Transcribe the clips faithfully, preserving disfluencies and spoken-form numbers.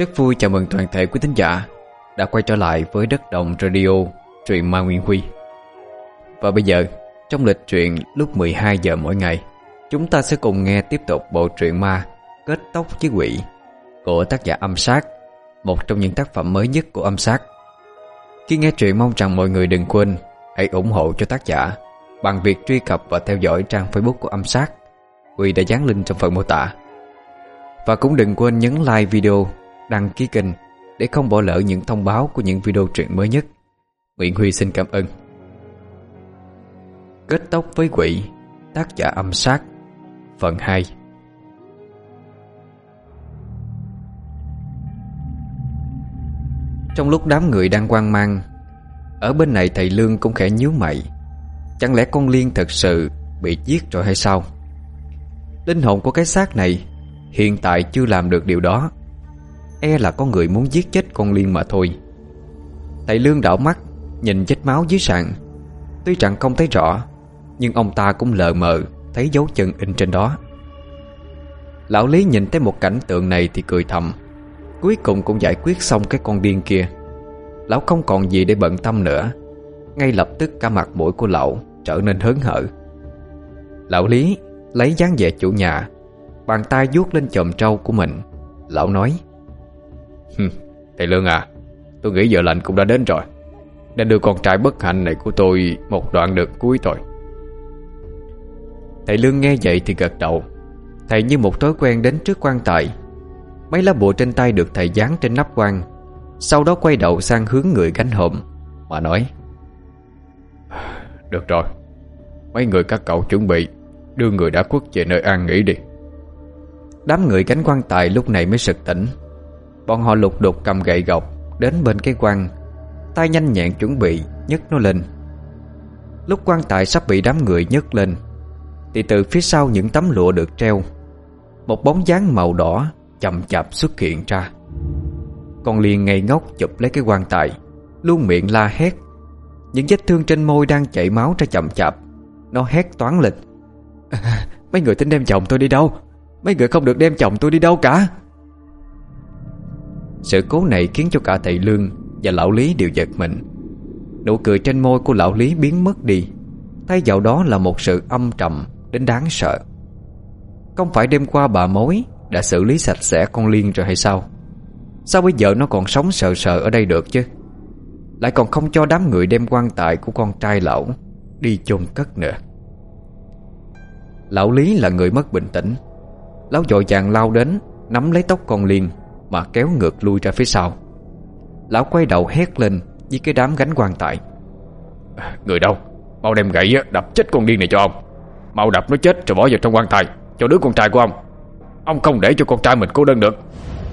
Rất vui chào mừng toàn thể quý thính giả đã quay trở lại với Đất Đồng Radio, truyện Ma Nguyên Huy. Và bây giờ, trong lịch truyện lúc mười hai giờ mỗi ngày, chúng ta sẽ cùng nghe tiếp tục bộ truyện ma Kết Tóc với Quỷ của tác giả Âm Sát, một trong những tác phẩm mới nhất của Âm Sát. Khi nghe truyện, mong rằng mọi người đừng quên hãy ủng hộ cho tác giả bằng việc truy cập và theo dõi trang Facebook của Âm Sát, Huy đã dán link trong phần mô tả. Và cũng đừng quên nhấn like video, đăng ký kênh để không bỏ lỡ những thông báo của những video truyện mới nhất. Nguyễn Huy xin cảm ơn. Kết Tóc với Quỷ, tác giả Âm Sát, phần hai. Trong lúc đám người đang hoang mang, ở bên này thầy Lương cũng khẽ nhíu mày. Chẳng lẽ con Liên thật sự bị giết rồi hay sao? Linh hồn của cái xác này hiện tại chưa làm được điều đó. E là có người muốn giết chết con Liên mà thôi. Thầy Lương đảo mắt nhìn vết máu dưới sàn. Tuy rằng không thấy rõ, nhưng ông ta cũng lờ mờ thấy dấu chân in trên đó. Lão Lý nhìn thấy một cảnh tượng này thì cười thầm. Cuối cùng cũng giải quyết xong cái con điên kia. Lão không còn gì để bận tâm nữa. Ngay lập tức cả mặt mũi của lão trở nên hớn hở. Lão Lý lấy dáng vẻ chủ nhà, bàn tay vuốt lên chòm trâu của mình. Lão nói: "Thầy Lương à, tôi nghĩ giờ lành cũng đã đến rồi, nên đưa con trai bất hạnh này của tôi một đoạn đường cuối thôi." Thầy Lương nghe vậy thì gật đầu. Thầy như một thói quen đến trước quan tài. Mấy lá bùa trên tay được thầy dán trên nắp quan, sau đó quay đầu sang hướng người gánh hòm mà nói: "Được rồi, mấy người các cậu chuẩn bị đưa người đã khuất về nơi an nghỉ đi." Đám người gánh quan tài lúc này mới sực tỉnh. Bọn họ lục đục cầm gậy gộc đến bên cái quan, tay nhanh nhẹn chuẩn bị nhấc nó lên. Lúc quan tài sắp bị đám người nhấc lên thì từ phía sau những tấm lụa được treo, một bóng dáng màu đỏ chậm chạp xuất hiện ra. Con Liên ngây ngốc chụp lấy cái quan tài, luôn miệng la hét. Những vết thương trên môi đang chảy máu ra chậm chạp. Nó hét toáng lên: à, "Mấy người tính đem chồng tôi đi đâu? Mấy người không được đem chồng tôi đi đâu cả." Sự cố này khiến cho cả thầy Lương và lão Lý đều giật mình. Nụ cười trên môi của lão Lý biến mất đi, thay vào đó là một sự âm trầm đến đáng sợ. Không phải đêm qua bà mối đã xử lý sạch sẽ con Liên rồi hay sao? Sao bây giờ nó còn sống sờ sờ ở đây được chứ? Lại còn không cho đám người đem quan tài của con trai lão đi chôn cất nữa. Lão Lý là người mất bình tĩnh. Lão vội vàng lao đến, nắm lấy tóc con Liên mà kéo ngược lui ra phía sau. Lão quay đầu hét lên với cái đám gánh quan tài: "Người đâu? Mau đem gậy đập chết con điên này cho ông. Mau đập nó chết rồi bỏ vào trong quan tài cho đứa con trai của ông. Ông không để cho con trai mình cô đơn được."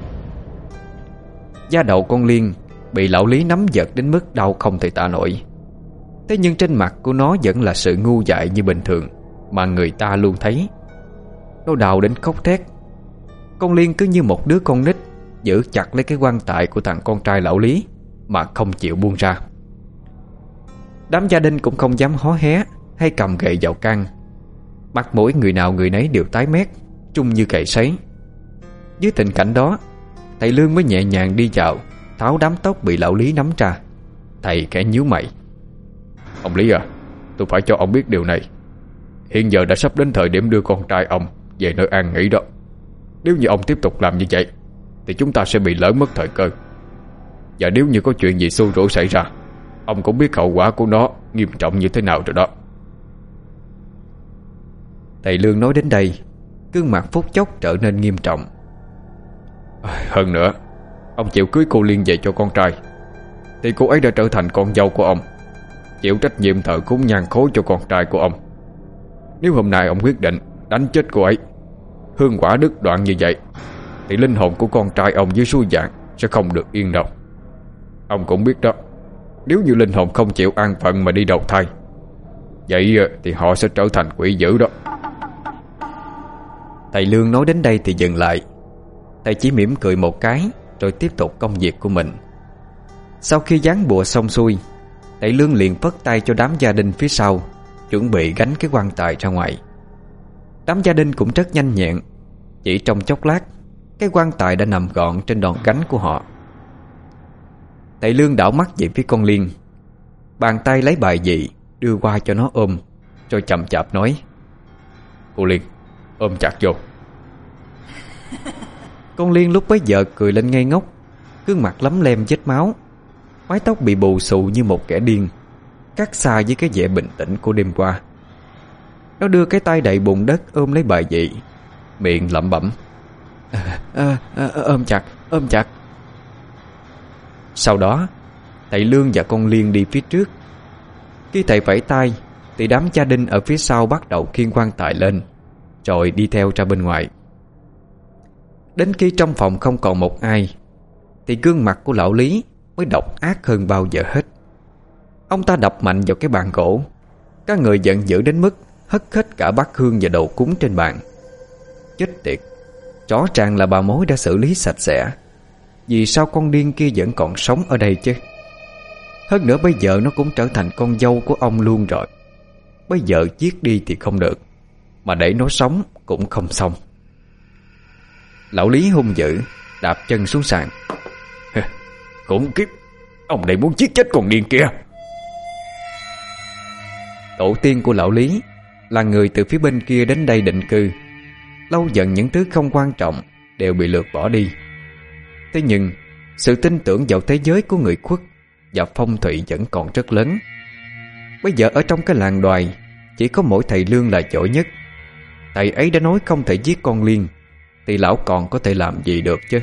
Da đầu con Liên bị lão Lý nắm giật đến mức đau không thể tả nổi. Thế nhưng trên mặt của nó vẫn là sự ngu dại như bình thường mà người ta luôn thấy. Nó đau đến khóc thét. Con Liên cứ như một đứa con nít giữ chặt lấy cái quan tài của thằng con trai lão Lý mà không chịu buông ra. Đám gia đình cũng không dám hó hé hay cầm gậy vào can. Mặt mũi người nào người nấy đều tái mét, trông như cày sấy. Dưới tình cảnh đó, thầy Lương mới nhẹ nhàng đi vào, tháo đám tóc bị lão Lý nắm ra. Thầy khẽ nhíu mày: "Ông Lý à, tôi phải cho ông biết điều này. Hiện giờ đã sắp đến thời điểm đưa con trai ông về nơi an nghỉ đó. Nếu như ông tiếp tục làm như vậy thì chúng ta sẽ bị lỡ mất thời cơ. Và nếu như có chuyện gì xui rủi xảy ra, ông cũng biết hậu quả của nó nghiêm trọng như thế nào rồi đó." Thầy Lương nói đến đây, gương mặt phút chốc trở nên nghiêm trọng. "Hơn nữa, ông chịu cưới cô Liên về cho con trai thì cô ấy đã trở thành con dâu của ông, chịu trách nhiệm thờ cúng nhang khối cho con trai của ông. Nếu hôm nay ông quyết định đánh chết cô ấy, hương quả đứt đoạn như vậy, thì linh hồn của con trai ông dưới suối vàng sẽ không được yên đâu. Ông cũng biết đó, nếu như linh hồn không chịu an phận mà đi đầu thai, vậy thì họ sẽ trở thành quỷ dữ đó." Thầy Lương nói đến đây thì dừng lại. Thầy chỉ mỉm cười một cái rồi tiếp tục công việc của mình. Sau khi dán bùa xong xuôi, thầy Lương liền phất tay cho đám gia đình phía sau chuẩn bị gánh cái quan tài ra ngoài. Đám gia đình cũng rất nhanh nhẹn. Chỉ trong chốc lát, cái quan tài đã nằm gọn trên đòn gánh của họ. Thầy Lương đảo mắt về phía con Liên, bàn tay lấy bài dị đưa qua cho nó ôm, rồi chậm chạp nói: "Cô Liên, ôm chặt vô." Con Liên lúc bấy giờ cười lên ngây ngốc, gương mặt lấm lem vết máu, mái tóc bị bù xù như một kẻ điên, khác xa với cái vẻ bình tĩnh của đêm qua. Nó đưa cái tay đầy bùn đất ôm lấy bài dị, miệng lẩm bẩm: à, à, à, ôm chặt, ôm chặt. Sau đó thầy Lương và con Liên đi phía trước. Khi thầy vẫy tay thì đám gia đình ở phía sau bắt đầu khiêng quan tài lên, rồi đi theo ra bên ngoài. Đến khi trong phòng không còn một ai thì gương mặt của lão Lý mới độc ác hơn bao giờ hết. Ông ta đập mạnh vào cái bàn gỗ, các người giận dữ đến mức hất hết cả bát hương và đồ cúng trên bàn. Chết tiệt, rõ ràng là bà mối đã xử lý sạch sẽ, vì sao con điên kia vẫn còn sống ở đây chứ? Hơn nữa bây giờ nó cũng trở thành con dâu của ông luôn rồi. Bây giờ giết đi thì không được, mà để nó sống cũng không xong. Lão Lý hung dữ đạp chân xuống sàn. Khủng kiếp, ông đây muốn giết chết con điên kia. Tổ tiên của lão Lý là người từ phía bên kia đến đây định cư. Lâu dần những thứ không quan trọng đều bị lược bỏ đi. Thế nhưng sự tin tưởng vào thế giới của người khuất và phong thủy vẫn còn rất lớn. Bây giờ ở trong cái làng Đoài chỉ có mỗi thầy Lương là giỏi nhất. Thầy ấy đã nói không thể giết con Liên, thì lão còn có thể làm gì được chứ?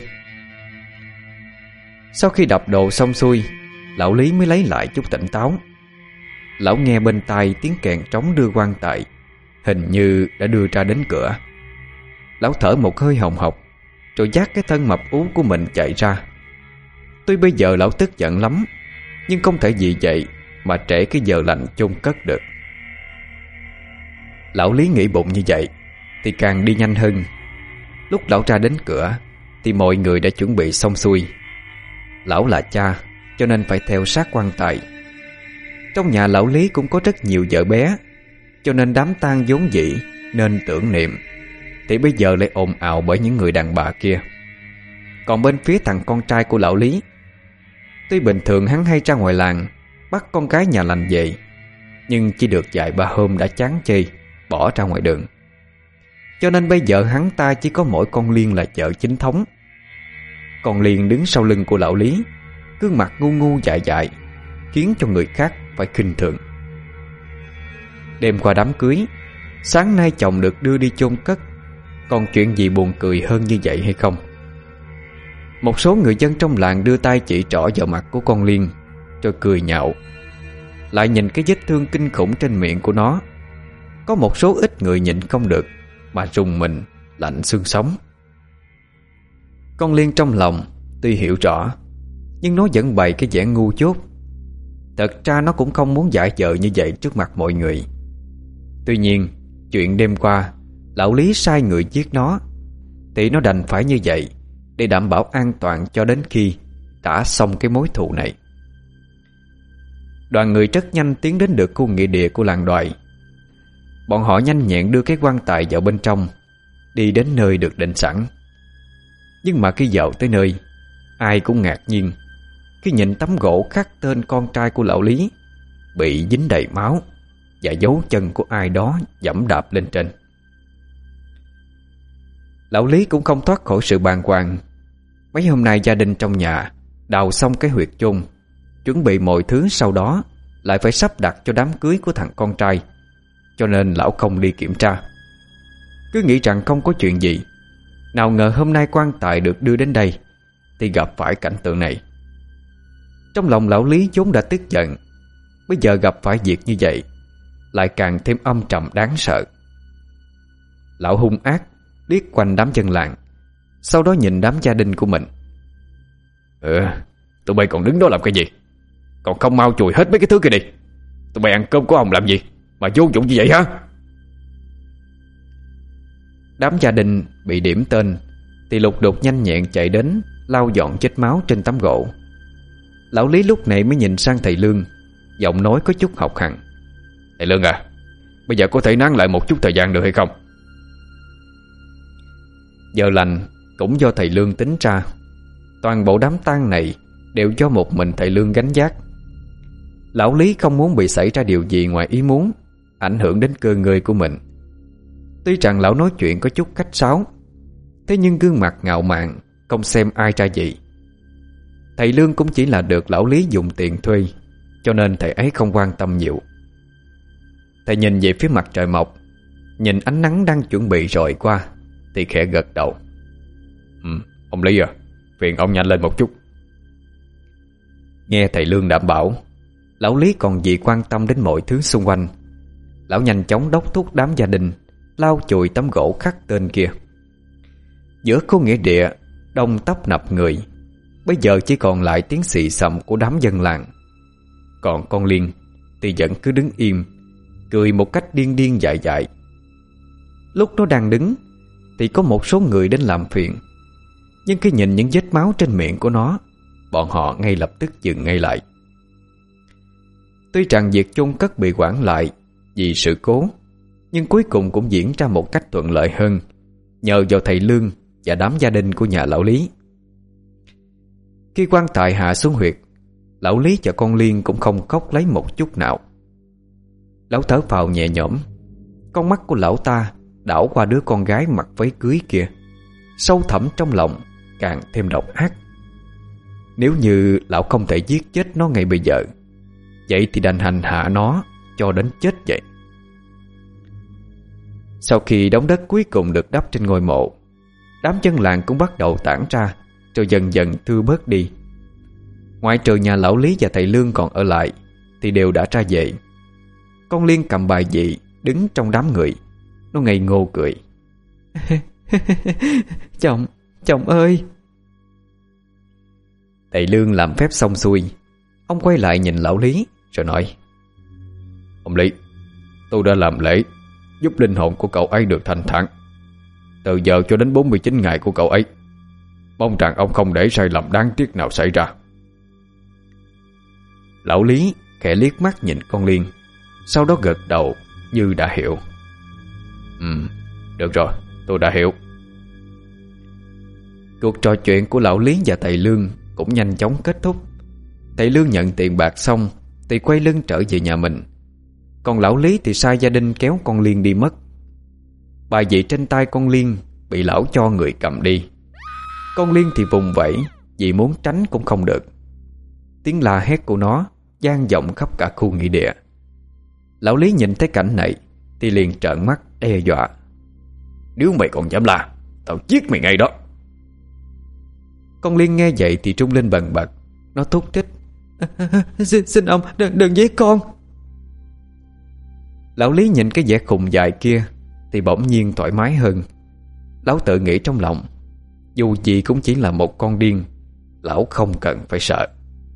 Sau khi đập đồ xong xuôi, lão Lý mới lấy lại chút tỉnh táo. Lão nghe bên tai tiếng kèn trống đưa quan tài, hình như đã đưa ra đến cửa. Lão thở một hơi hồng hộc, rồi dắt cái thân mập ú của mình chạy ra. Tuy bây giờ lão tức giận lắm, nhưng không thể vì vậy mà trễ cái giờ lành chôn cất được. Lão Lý nghĩ bụng như vậy thì càng đi nhanh hơn. Lúc lão ra đến cửa thì mọi người đã chuẩn bị xong xuôi. Lão là cha cho nên phải theo sát quan tài. Trong nhà lão Lý cũng có rất nhiều vợ bé, cho nên đám tang vốn dĩ nên tưởng niệm thì bây giờ lại ồn ào bởi những người đàn bà kia. Còn bên phía thằng con trai của lão Lý, tuy bình thường hắn hay ra ngoài làng bắt con gái nhà lành về, nhưng chỉ được vài ba hôm đã chán chê, bỏ ra ngoài đường. Cho nên bây giờ hắn ta chỉ có mỗi con Liên là vợ chính thống. Con Liên đứng sau lưng của lão Lý, gương mặt ngu ngu dại dại, khiến cho người khác phải khinh thường. Đêm qua đám cưới, sáng nay chồng được đưa đi chôn cất, còn chuyện gì buồn cười hơn như vậy hay không? Một số người dân trong làng đưa tay chỉ trỏ vào mặt của con Liên, rồi cười nhạo. Lại nhìn cái vết thương kinh khủng trên miệng của nó. Có một số ít người nhịn không được mà rùng mình lạnh xương sống. Con Liên trong lòng tuy hiểu rõ, nhưng nó vẫn bày cái vẻ ngu dốt. Thật ra nó cũng không muốn giả vờ như vậy trước mặt mọi người. Tuy nhiên chuyện đêm qua lão Lý sai người giết nó, thì nó đành phải như vậy để đảm bảo an toàn cho đến khi trả xong cái mối thù này. Đoàn người rất nhanh tiến đến được khu nghĩa địa của làng Đoài. Bọn họ nhanh nhẹn đưa cái quan tài vào bên trong, đi đến nơi được định sẵn. Nhưng mà khi vào tới nơi, ai cũng ngạc nhiên khi nhìn tấm gỗ khắc tên con trai của lão Lý bị dính đầy máu và dấu chân của ai đó giẫm đạp lên trên. Lão Lý cũng không thoát khỏi sự bàng hoàng. Mấy hôm nay gia đình trong nhà đào xong cái huyệt chôn, chuẩn bị mọi thứ, sau đó lại phải sắp đặt cho đám cưới của thằng con trai, cho nên lão không đi kiểm tra. Cứ nghĩ rằng không có chuyện gì. Nào ngờ hôm nay quan tài được đưa đến đây thì gặp phải cảnh tượng này. Trong lòng lão Lý vốn đã tức giận, bây giờ gặp phải việc như vậy lại càng thêm âm trầm đáng sợ. Lão hung ác liếc quanh đám dân làng, sau đó nhìn đám gia đình của mình. Ừ, tụi bay còn đứng đó làm cái gì? Còn không mau chùi hết mấy cái thứ kia đi. Tụi bay ăn cơm của ông làm gì mà vô dụng như vậy hả? Đám gia đình bị điểm tên thì lục đục nhanh nhẹn chạy đến lau dọn vết máu trên tấm gỗ. Lão Lý lúc này mới nhìn sang thầy Lương, giọng nói có chút học hằn. Thầy Lương à, bây giờ có thể nán lại một chút thời gian được hay không? Giờ lành cũng do thầy Lương tính ra. Toàn bộ đám tang này đều do một mình thầy Lương gánh vác. Lão Lý không muốn bị xảy ra điều gì ngoài ý muốn, ảnh hưởng đến cơ ngơi của mình. Tuy rằng lão nói chuyện có chút khách sáo, thế nhưng gương mặt ngạo mạn, không xem ai ra gì. Thầy Lương cũng chỉ là được lão Lý dùng tiền thuê, cho nên thầy ấy không quan tâm nhiều. Thầy nhìn về phía mặt trời mọc, nhìn ánh nắng đang chuẩn bị rọi qua, thì khẽ gật đầu. Ừ, ông Lý à, phiền ông nhanh lên một chút. Nghe thầy Lương đảm bảo, lão Lý còn gì quan tâm đến mọi thứ xung quanh. Lão nhanh chóng đốc thúc đám gia đình lau chùi tấm gỗ khắc tên kia. Giữa khu nghĩa địa đông tấp nập người, bây giờ chỉ còn lại tiếng xì xầm của đám dân làng. Còn con Liên thì vẫn cứ đứng im, cười một cách điên điên dại dại. Lúc nó đang đứng thì có một số người đến làm phiền, nhưng khi nhìn những vết máu trên miệng của nó, bọn họ ngay lập tức dừng ngay lại. Tuy rằng việc chôn cất bị hoãn lại vì sự cố, nhưng cuối cùng cũng diễn ra một cách thuận lợi hơn, nhờ vào thầy Lương và đám gia đình của nhà lão Lý. Khi quan tài hạ xuống huyệt, lão Lý và con Liên cũng không khóc lấy một chút nào. Lão thở phào nhẹ nhõm. Con mắt của lão ta đảo qua đứa con gái mặc váy cưới kia, sâu thẳm trong lòng càng thêm độc ác. Nếu như lão không thể giết chết nó ngay bây giờ, vậy thì đành hành hạ nó cho đến chết vậy. Sau khi đống đất cuối cùng được đắp trên ngôi mộ, đám dân làng cũng bắt đầu tản ra, rồi dần dần thưa bớt đi. Ngoại trừ nhà lão Lý và thầy Lương còn ở lại thì đều đã ra về. Con Liên cầm bài vị đứng trong đám người. Nó ngây ngô cười. Chồng, chồng ơi. Thầy Lương làm phép xong xuôi, ông quay lại nhìn lão Lý rồi nói: Ông Lý, tôi đã làm lễ giúp linh hồn của cậu ấy được thanh thản từ giờ cho đến bốn mươi chín ngày của cậu ấy. Mong rằng ông không để sai lầm đáng tiếc nào xảy ra. Lão Lý khẽ liếc mắt nhìn con Liên, sau đó gật đầu như đã hiểu. Ừ, được rồi, tôi đã hiểu. Cuộc trò chuyện của lão Lý và thầy Lương cũng nhanh chóng kết thúc. Thầy Lương nhận tiền bạc xong thì quay lưng trở về nhà mình. Còn lão Lý thì sai gia đình kéo con Liên đi mất. Bài vị trên tay con Liên bị lão cho người cầm đi. Con Liên thì vùng vẫy, vì muốn tránh cũng không được. Tiếng la hét của nó vang vọng khắp cả khu nghĩa địa. Lão Lý nhìn thấy cảnh này thì liền trợn mắt đe dọa: Nếu mày còn dám la, tao giết mày ngay đó. Con Liên nghe vậy thì trung lên bần bật. Nó thúc thích: Xin, xin ông đừng, đừng giết con. Lão Lý nhìn cái vẻ khùng dại kia thì bỗng nhiên thoải mái hơn. Lão tự nghĩ trong lòng, dù gì cũng chỉ là một con điên, lão không cần phải sợ.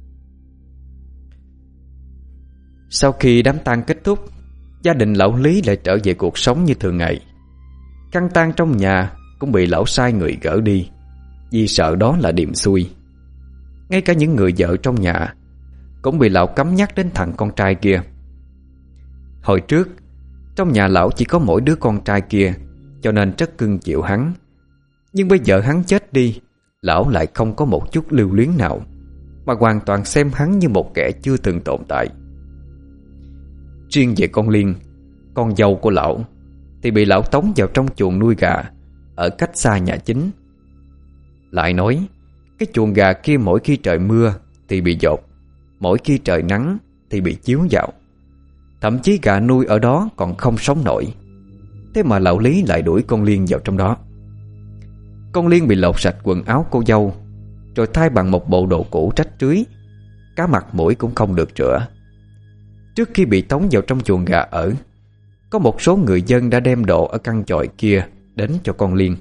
Sau khi đám tang kết thúc, gia đình lão Lý lại trở về cuộc sống như thường ngày. Căn tang trong nhà cũng bị lão sai người gỡ đi, vì sợ đó là điềm xui. Ngay cả những người vợ trong nhà cũng bị lão cấm nhắc đến thằng con trai kia. Hồi trước, trong nhà lão chỉ có mỗi đứa con trai kia, cho nên rất cưng chịu hắn. Nhưng bây giờ hắn chết đi, lão lại không có một chút lưu luyến nào, mà hoàn toàn xem hắn như một kẻ chưa từng tồn tại. Riêng về con Liên, con dâu của lão, thì bị lão tống vào trong chuồng nuôi gà ở cách xa nhà chính. Lại nói, cái chuồng gà kia mỗi khi trời mưa thì bị dột, mỗi khi trời nắng thì bị chiếu vào. Thậm chí gà nuôi ở đó còn không sống nổi. Thế mà lão Lý lại đuổi con Liên vào trong đó. Con Liên bị lột sạch quần áo cô dâu, rồi thay bằng một bộ đồ cũ rách rưới, cả mặt mũi cũng không được rửa. Trước khi bị tống vào trong chuồng gà ở, có một số người dân đã đem đồ ở căn chòi kia đến cho con Liên.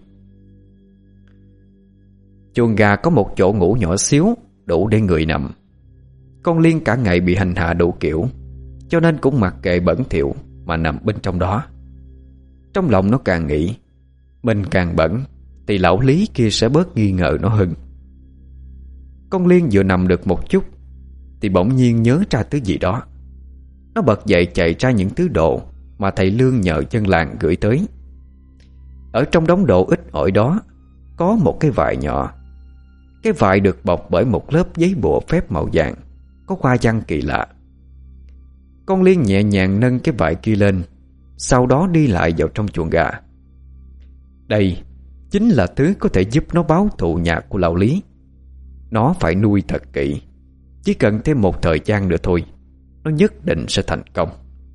Chuồng gà có một chỗ ngủ nhỏ xíu, đủ để người nằm. Con Liên cả ngày bị hành hạ đủ kiểu, cho nên cũng mặc kệ bẩn thỉu mà nằm bên trong đó. Trong lòng nó càng nghĩ, mình càng bẩn thì lão Lý kia sẽ bớt nghi ngờ nó hơn. Con Liên vừa nằm được một chút thì bỗng nhiên nhớ ra thứ gì đó. Nó bật dậy chạy ra những thứ đồ mà thầy Lương nhờ dân làng gửi tới. Ở trong đống đồ ít ỏi đó có một cái vại nhỏ. Cái vại được bọc bởi một lớp giấy bùa phép màu vàng, có hoa văn kỳ lạ. Con Liên nhẹ nhàng nâng cái vại kia lên, sau đó đi lại vào trong chuồng gà. Đây chính là thứ có thể giúp nó báo thù nhà của lão Lý. Nó phải nuôi thật kỹ. Chỉ cần thêm một thời gian nữa thôi, nó nhất định sẽ thành công.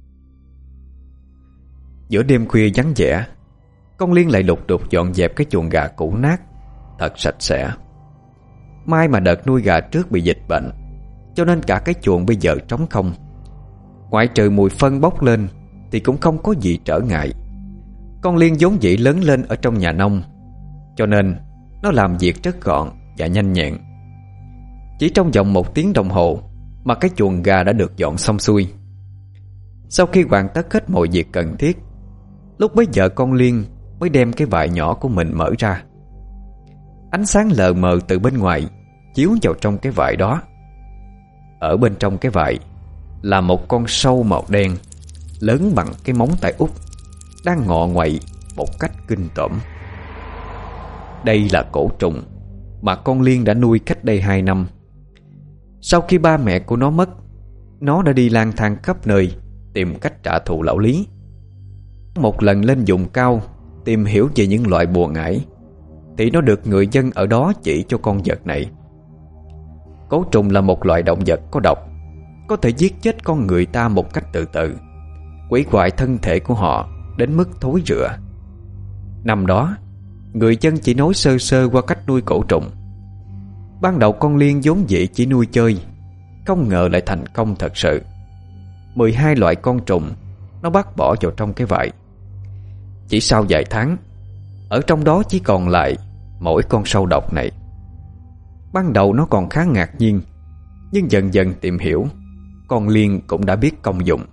Giữa đêm khuya vắng vẻ, con Liên lại lục đục dọn dẹp cái chuồng gà cũ nát thật sạch sẽ. May mà đợt nuôi gà trước bị dịch bệnh, cho nên cả cái chuồng bây giờ trống không. Ngoại trừ mùi phân bốc lên thì cũng không có gì trở ngại. Con Liên vốn dĩ lớn lên ở trong nhà nông, cho nên nó làm việc rất gọn và nhanh nhẹn. Chỉ trong vòng một tiếng đồng hồ mà cái chuồng gà đã được dọn xong xuôi. Sau khi hoàn tất hết mọi việc cần thiết, lúc bấy giờ con Liên mới đem cái vại nhỏ của mình mở ra. Ánh sáng lờ mờ từ bên ngoài chiếu vào trong cái vại đó. Ở bên trong cái vại là một con sâu màu đen, lớn bằng cái móng tay út, đang ngọ nguậy một cách kinh tởm. Đây là cổ trùng mà con Liên đã nuôi cách đây hai năm. Sau khi ba mẹ của nó mất, nó đã đi lang thang khắp nơi tìm cách trả thù lão Lý. Một lần lên vùng cao tìm hiểu về những loại bùa ngải, thì nó được người dân ở đó chỉ cho con vật này. Cổ trùng là một loại động vật có độc, có thể giết chết con người ta một cách từ từ, quỷ hoại thân thể của họ đến mức thối rữa. Năm đó, người dân chỉ nói sơ sơ qua cách nuôi cổ trùng. Ban đầu con Liên vốn dĩ chỉ nuôi chơi, không ngờ lại thành công thật sự. Mười hai loại con trùng nó bắt bỏ vào trong cái vại. Chỉ sau vài tháng, ở trong đó chỉ còn lại mỗi con sâu độc này. Ban đầu nó còn khá ngạc nhiên, nhưng dần dần tìm hiểu, con Liên cũng đã biết công dụng.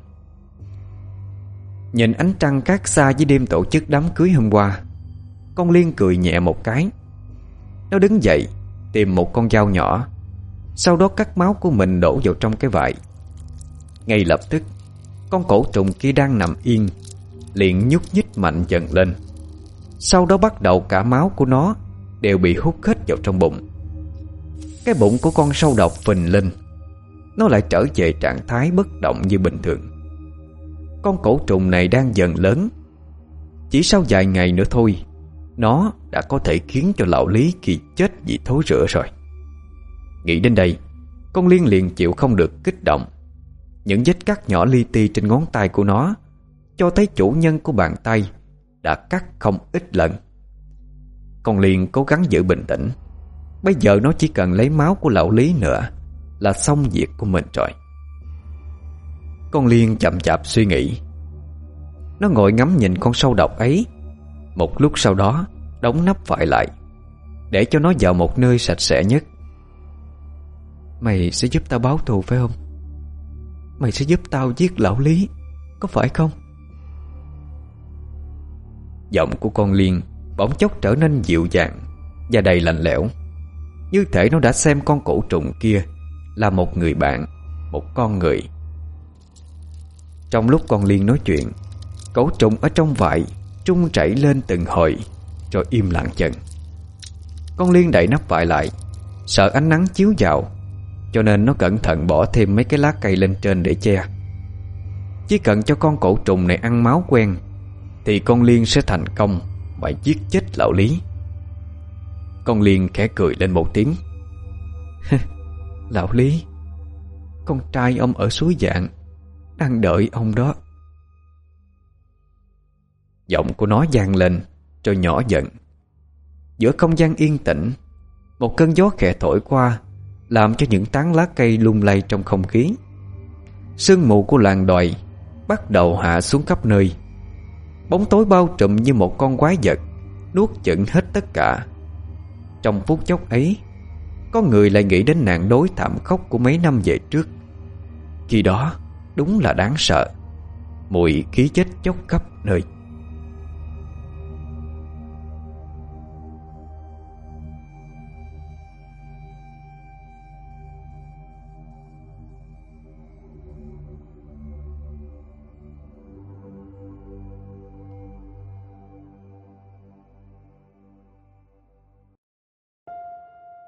Nhìn ánh trăng cát xa với đêm tổ chức đám cưới hôm qua, con Liên cười nhẹ một cái. Nó đứng dậy tìm một con dao nhỏ, sau đó cắt máu của mình đổ vào trong cái vại. Ngay lập tức, con cổ trùng kia đang nằm yên liền nhúc nhích mạnh dần lên. Sau đó bắt đầu cả máu của nó đều bị hút hết vào trong bụng. Cái bụng của con sâu độc phình lên, nó lại trở về trạng thái bất động như bình thường. Con cổ trùng này đang dần lớn. Chỉ sau vài ngày nữa thôi, nó đã có thể khiến cho lão Lý Kỳ chết vì thối rữa rồi. Nghĩ đến đây, con Liên liền chịu không được kích động. Những vết cắt nhỏ li ti trên ngón tay của nó cho thấy chủ nhân của bàn tay đã cắt không ít lần. Con Liên cố gắng giữ bình tĩnh. Bây giờ nó chỉ cần lấy máu của lão Lý nữa là xong việc của mình rồi. Con Liên chậm chạp suy nghĩ. Nó ngồi ngắm nhìn con sâu độc ấy. Một lúc sau đó đóng nắp vại lại, để cho nó vào một nơi sạch sẽ nhất. Mày sẽ giúp tao báo thù phải không? Mày sẽ giúp tao giết lão Lý, có phải không? Giọng của con Liên bỗng chốc trở nên dịu dàng và đầy lạnh lẽo, như thể nó đã xem con cổ trùng kia là một người bạn, một con người. Trong lúc con Liên nói chuyện, cổ trùng ở trong vại trung chảy lên từng hồi, rồi im lặng dần. Con Liên đậy nắp vại lại, sợ ánh nắng chiếu vào, cho nên nó cẩn thận bỏ thêm mấy cái lá cây lên trên để che. Chỉ cần cho con cổ trùng này ăn máu quen, thì con Liên sẽ thành công mà giết chết lão Lý. Con Liên khẽ cười lên một tiếng. Lão Lý, con trai ông ở suối Vạn đang đợi ông đó. Giọng của nó vang lên rồi nhỏ dần. Giữa không gian yên tĩnh, một cơn gió khẽ thổi qua, làm cho những tán lá cây lung lay trong không khí. Sương mù của làng đòi bắt đầu hạ xuống khắp nơi. Bóng tối bao trùm như một con quái vật, nuốt chửng hết tất cả. Trong phút chốc ấy, có người lại nghĩ đến nạn đối thảm khốc của mấy năm về trước. Khi đó đúng là đáng sợ. Mùi khí chết chóc khắp nơi.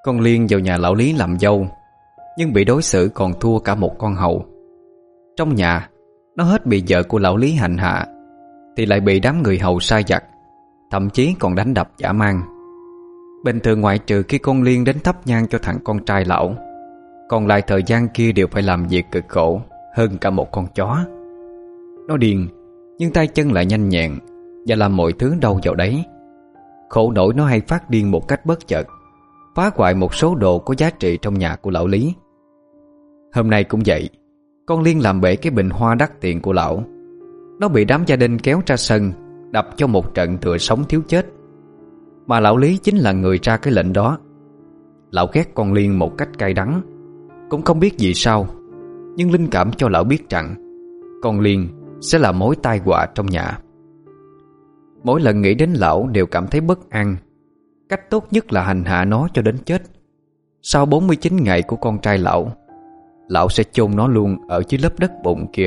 Con Liên vào nhà lão Lý làm dâu, nhưng bị đối xử còn thua cả một con hầu. Trong nhà, nó hết bị vợ của lão Lý hành hạ, thì lại bị đám người hầu sai vặt, thậm chí còn đánh đập dã man. Bình thường ngoại trừ khi con Liên đến thắp nhang cho thằng con trai lão, còn lại thời gian kia đều phải làm việc cực khổ hơn cả một con chó. Nó điên, nhưng tay chân lại nhanh nhẹn và làm mọi thứ đâu vào đấy. Khổ nổi nó hay phát điên một cách bất chợt, phá hoại một số đồ có giá trị trong nhà của lão Lý. Hôm nay cũng vậy, con Liên làm bể cái bình hoa đắt tiền của lão. Nó bị đám gia đình kéo ra sân, đập cho một trận thừa sống thiếu chết. Mà lão Lý chính là người ra cái lệnh đó. Lão ghét con Liên một cách cay đắng. Cũng không biết vì sao, nhưng linh cảm cho lão biết rằng con Liên sẽ là mối tai họa trong nhà. Mỗi lần nghĩ đến lão đều cảm thấy bất an. Cách tốt nhất là hành hạ nó cho đến chết. Sau bốn mươi chín ngày của con trai lão, lão sẽ chôn nó luôn ở dưới lớp đất bụng kia.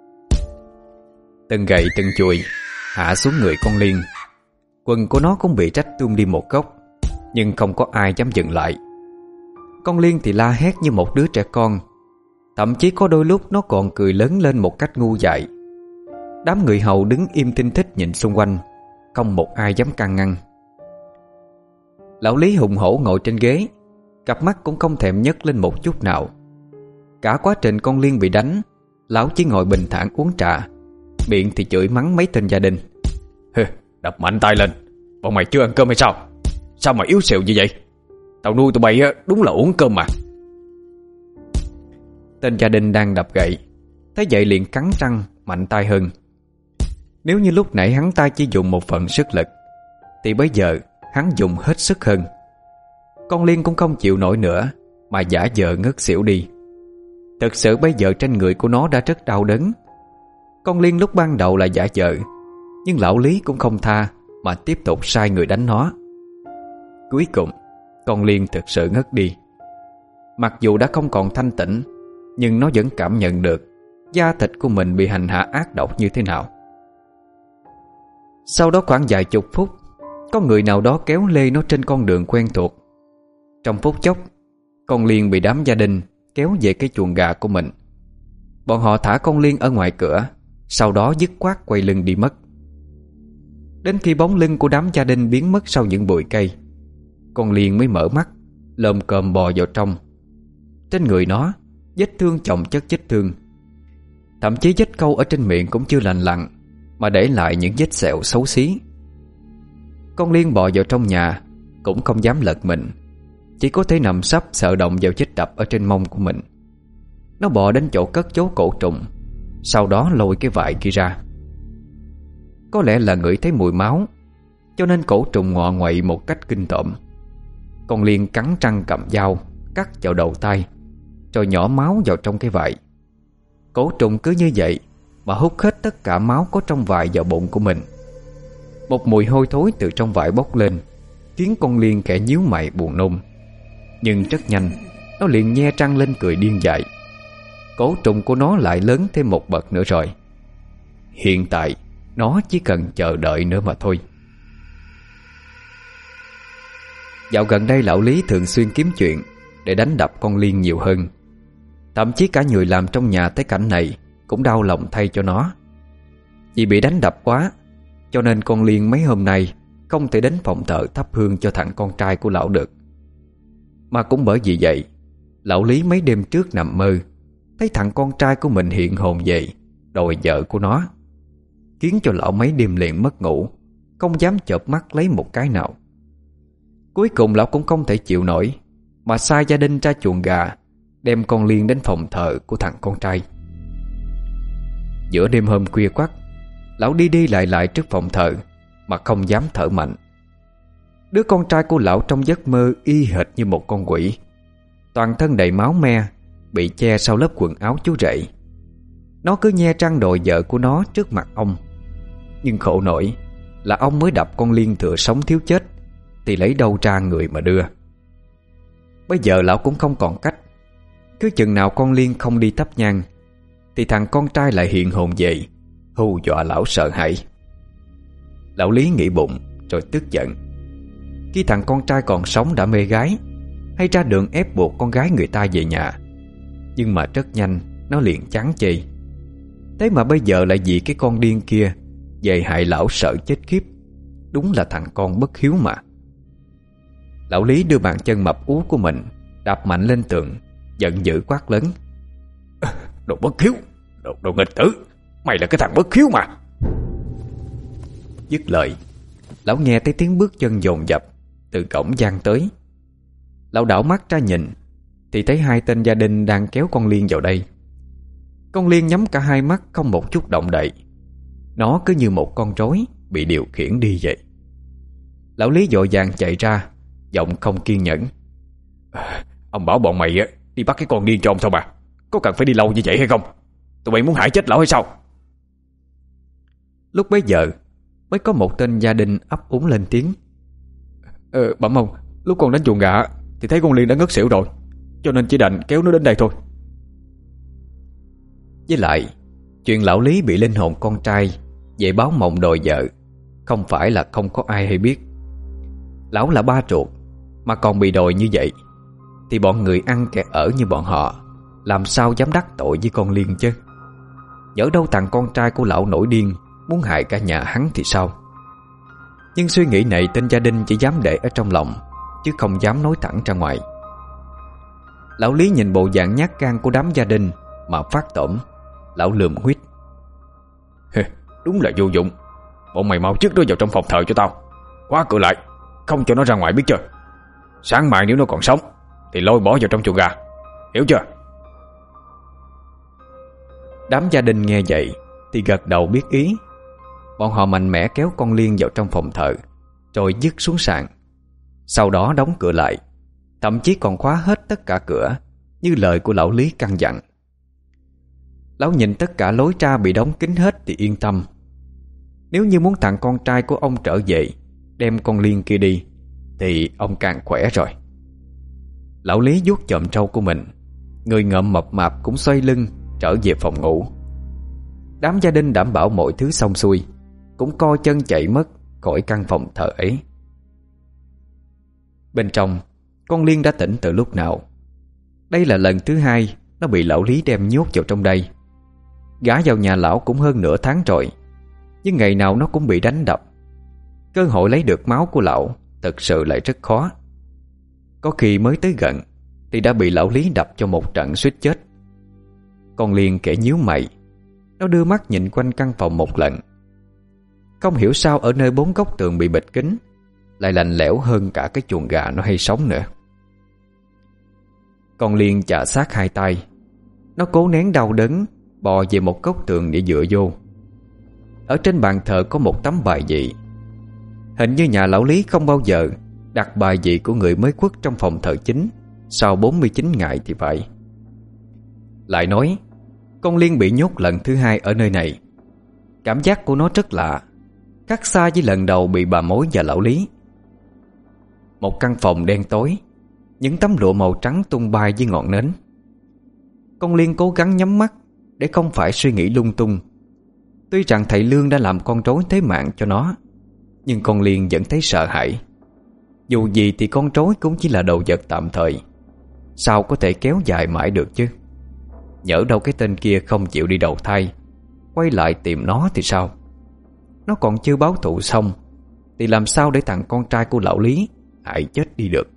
Từng gậy từng chùi hạ xuống người con Liên. Quần của nó cũng bị rách tung đi một góc, nhưng không có ai dám dừng lại. Con Liên thì la hét như một đứa trẻ con. Thậm chí có đôi lúc nó còn cười lớn lên một cách ngu dại. Đám người hầu đứng im thinh thích nhìn xung quanh, không một ai dám can ngăn. Lão Lý hùng hổ ngồi trên ghế, cặp mắt cũng không thèm nhấc lên một chút nào. Cả quá trình con Liên bị đánh, lão chỉ ngồi bình thản uống trà, miệng thì chửi mắng mấy tên gia đình. Hừ, đập mạnh tay lên, bọn mày chưa ăn cơm hay sao? Sao mà yếu xìu như vậy? Tao nuôi tụi bay đúng là uống cơm mà. Tên gia đình đang đập gậy, thấy vậy liền cắn răng mạnh tay hơn. Nếu như lúc nãy hắn ta chỉ dùng một phần sức lực, thì bây giờ hắn dùng hết sức hơn. Con Liên cũng không chịu nổi nữa, mà giả vờ ngất xỉu đi. Thực sự bây giờ trên người của nó đã rất đau đớn. Con Liên lúc ban đầu là giả vờ, nhưng lão Lý cũng không tha, mà tiếp tục sai người đánh nó. Cuối cùng con Liên thực sự ngất đi. Mặc dù đã không còn thanh tĩnh, nhưng nó vẫn cảm nhận được da thịt của mình bị hành hạ ác độc như thế nào. Sau đó khoảng vài chục phút, có người nào đó kéo lê nó trên con đường quen thuộc. Trong phút chốc, con Liên bị đám gia đình kéo về cái chuồng gà của mình. Bọn họ thả con Liên ở ngoài cửa, sau đó dứt khoát quay lưng đi mất. Đến khi bóng lưng của đám gia đình biến mất sau những bụi cây, con Liên mới mở mắt, lồm cồm bò vào trong. Trên người nó, vết thương chồng chất vết thương. Thậm chí vết câu ở trên miệng cũng chưa lành lặn, mà để lại những vết sẹo xấu xí. Con Liên bò vào trong nhà, cũng không dám lật mình, chỉ có thể nằm sấp sợ động vào vết đập ở trên mông của mình. Nó bò đến chỗ cất giấu cổ trùng, sau đó lôi cái vại kia ra. Có lẽ là ngửi thấy mùi máu, cho nên cổ trùng ngọ nguậy một cách kinh tởm. Con Liên cắn răng cầm dao cắt vào đầu tay, rồi nhỏ máu vào trong cái vại. Cổ trùng cứ như vậy mà hút hết tất cả máu có trong vại vào bụng của mình. Một mùi hôi thối từ trong vại bốc lên, khiến con Liên kẻ nhíu mày buồn nôn. Nhưng rất nhanh, nó liền nhe răng lên cười điên dại. Cổ trùng của nó lại lớn thêm một bậc nữa rồi. Hiện tại nó chỉ cần chờ đợi nữa mà thôi. Dạo gần đây lão Lý thường xuyên kiếm chuyện để đánh đập con Liên nhiều hơn. Thậm chí cả người làm trong nhà thấy cảnh này cũng đau lòng thay cho nó. Vì bị đánh đập quá, cho nên con Liên mấy hôm nay không thể đến phòng thờ thắp hương cho thằng con trai của lão được. Mà cũng bởi vì vậy, lão Lý mấy đêm trước nằm mơ thấy thằng con trai của mình hiện hồn về đòi vợ của nó, khiến cho lão mấy đêm liền mất ngủ, không dám chợp mắt lấy một cái nào. Cuối cùng lão cũng không thể chịu nổi, mà sai gia đình ra chuồng gà, đem con Liên đến phòng thờ của thằng con trai. Giữa đêm hôm khuya khoắt, lão đi đi lại lại trước phòng thờ mà không dám thở mạnh. Đứa con trai của lão trong giấc mơ y hệt như một con quỷ, toàn thân đầy máu me, bị che sau lớp quần áo chú rể. Nó cứ nhe răng đòi vợ của nó trước mặt ông. Nhưng khổ nổi là ông mới đập con Liên thừa sống thiếu chết, thì lấy đâu ra người mà đưa. Bây giờ lão cũng không còn cách. Cứ chừng nào con Liên không đi thắp nhang, thì thằng con trai lại hiện hồn về, hù dọa lão sợ hãi. Lão Lý nghĩ bụng rồi tức giận. Khi thằng con trai còn sống đã mê gái, hay hay ra đường ép buộc con gái người ta về nhà. Nhưng mà rất nhanh nó liền chán chê. Thế mà bây giờ lại vì cái con điên kia về hại lão sợ chết khiếp. Đúng là thằng con bất hiếu mà. Lão Lý đưa bàn chân mập ú của mình đạp mạnh lên tường, giận dữ quát lớn: Đồ bất hiếu, Đồ, đồ nghịch tử, mày là cái thằng bất hiếu mà. Dứt lời, lão nghe thấy tiếng bước chân dồn dập từ cổng vang tới. Lão đảo mắt ra nhìn thì thấy hai tên gia đình đang kéo con Liên vào đây. Con Liên nhắm cả hai mắt không một chút động đậy. Nó cứ như một con rối bị điều khiển đi vậy. Lão Lý vội vàng chạy ra, giọng không kiên nhẫn: à, Ông bảo bọn mày đi bắt cái con điên cho ông sao mà? Có cần phải đi lâu như vậy hay không? Tụi mày muốn hại chết lão hay sao? Lúc bấy giờ mới có một tên gia đình ấp úng lên tiếng: Ờ bẩm ông, lúc con đánh chuồng gà thì thấy con Liên đã ngất xỉu rồi, cho nên chỉ đành kéo nó đến đây thôi. Với lại chuyện lão Lý bị linh hồn con trai về báo mộng đòi vợ không phải là không có ai hay biết. Lão là ba ruột mà còn bị đòi như vậy thì bọn người ăn kẻ ở như bọn họ làm sao dám đắc tội với con Liên chứ? Nhỡ đâu thằng con trai của lão nổi điên muốn hại cả nhà hắn thì sao? Nhưng suy nghĩ này tên gia đình chỉ dám để ở trong lòng, chứ không dám nói thẳng ra ngoài. Lão Lý nhìn bộ dạng nhát gan của đám gia đình mà phát tổm. Lão lườm huýt: Đúng là vô dụng. Bọn mày mau trước nó vào trong phòng thờ cho tao, khóa cửa lại, không cho nó ra ngoài biết chưa? Sáng mai nếu nó còn sống thì lôi bỏ vào trong chuồng gà, hiểu chưa? Đám gia đình nghe vậy thì gật đầu biết ý. Bọn họ mạnh mẽ kéo con Liên vào trong phòng thờ, rồi dứt xuống sàn. Sau đó đóng cửa lại, thậm chí còn khóa hết tất cả cửa, như lời của lão Lý căn dặn. Lão nhìn tất cả lối ra bị đóng kín hết thì yên tâm. Nếu như muốn thằng con trai của ông trở về đem con Liên kia đi thì ông càng khỏe rồi. Lão Lý vuốt chòm trâu của mình, người ngợm mập mạp cũng xoay lưng trở về phòng ngủ. Đám gia đình đảm bảo mọi thứ xong xuôi cũng co chân chạy mất khỏi căn phòng thờ ấy. Bên trong, con Liên đã tỉnh từ lúc nào. Đây là lần thứ hai nó bị lão Lý đem nhốt vào trong đây. Gả vào nhà lão cũng hơn nửa tháng rồi, nhưng ngày nào nó cũng bị đánh đập. Cơ hội lấy được máu của lão thực sự lại rất khó. Có khi mới tới gần thì đã bị lão Lý đập cho một trận suýt chết. Con Liên kẻ nhíu mày, nó đưa mắt nhìn quanh căn phòng một lần. Không hiểu sao ở nơi bốn góc tường bị bịt kín lại lạnh lẽo hơn cả cái chuồng gà nó hay sống nữa. Con Liên chà sát hai tay, nó cố nén đau đớn bò về một góc tường để dựa vô. Ở trên bàn thờ có một tấm bài vị. Hình như nhà lão Lý không bao giờ đặt bài vị của người mới khuất trong phòng thờ chính sau bốn mươi chín ngày thì phải. Lại nói, con Liên bị nhốt lần thứ hai ở nơi này. Cảm giác của nó rất lạ, khác xa với lần đầu bị bà mối và lão Lý. Một căn phòng đen tối, những tấm lụa màu trắng tung bay với ngọn nến. Con Liên cố gắng nhắm mắt để không phải suy nghĩ lung tung. Tuy rằng thầy Lương đã làm con rối thế mạng cho nó, nhưng con Liên vẫn thấy sợ hãi. Dù gì thì con rối cũng chỉ là đồ vật tạm thời, sao có thể kéo dài mãi được chứ? Nhỡ đâu cái tên kia không chịu đi đầu thai, quay lại tìm nó thì sao? Nó còn chưa báo thù xong thì làm sao để thằng con trai của lão Lý hại chết đi được?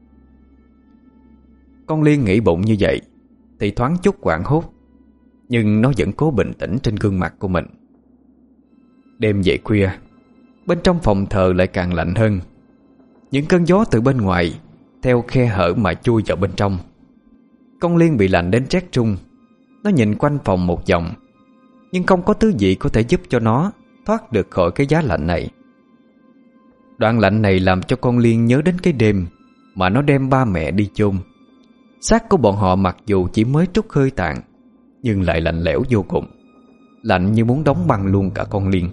Con Liên nghĩ bụng như vậy thì thoáng chút hoảng hốt, nhưng nó vẫn cố bình tĩnh trên gương mặt của mình. Đêm về khuya, bên trong phòng thờ lại càng lạnh hơn. Những cơn gió từ bên ngoài theo khe hở mà chui vào bên trong. Con Liên bị lạnh đến rét run. Nó nhìn quanh phòng một vòng, nhưng không có thứ gì có thể giúp cho nó thoát được khỏi cái giá lạnh này. Đoạn lạnh này làm cho con Liên nhớ đến cái đêm mà nó đem ba mẹ đi chôn. Xác của bọn họ mặc dù chỉ mới trút hơi tàn, nhưng lại lạnh lẽo vô cùng, lạnh như muốn đóng băng luôn cả con Liên.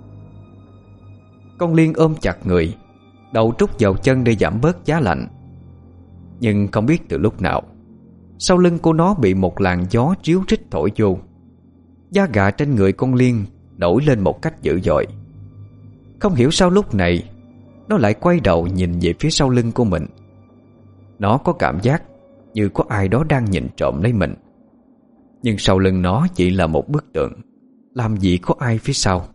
Con Liên ôm chặt người, đầu trút vào chân để giảm bớt giá lạnh. Nhưng không biết từ lúc nào, sau lưng của nó bị một làn gió ríu rít thổi vô. Da gà trên người con Liên nổi lên một cách dữ dội. Không hiểu sao lúc này nó lại quay đầu nhìn về phía sau lưng của mình. Nó có cảm giác như có ai đó đang nhìn trộm lấy mình. Nhưng sau lưng nó chỉ là một bức tượng, làm gì có ai phía sau.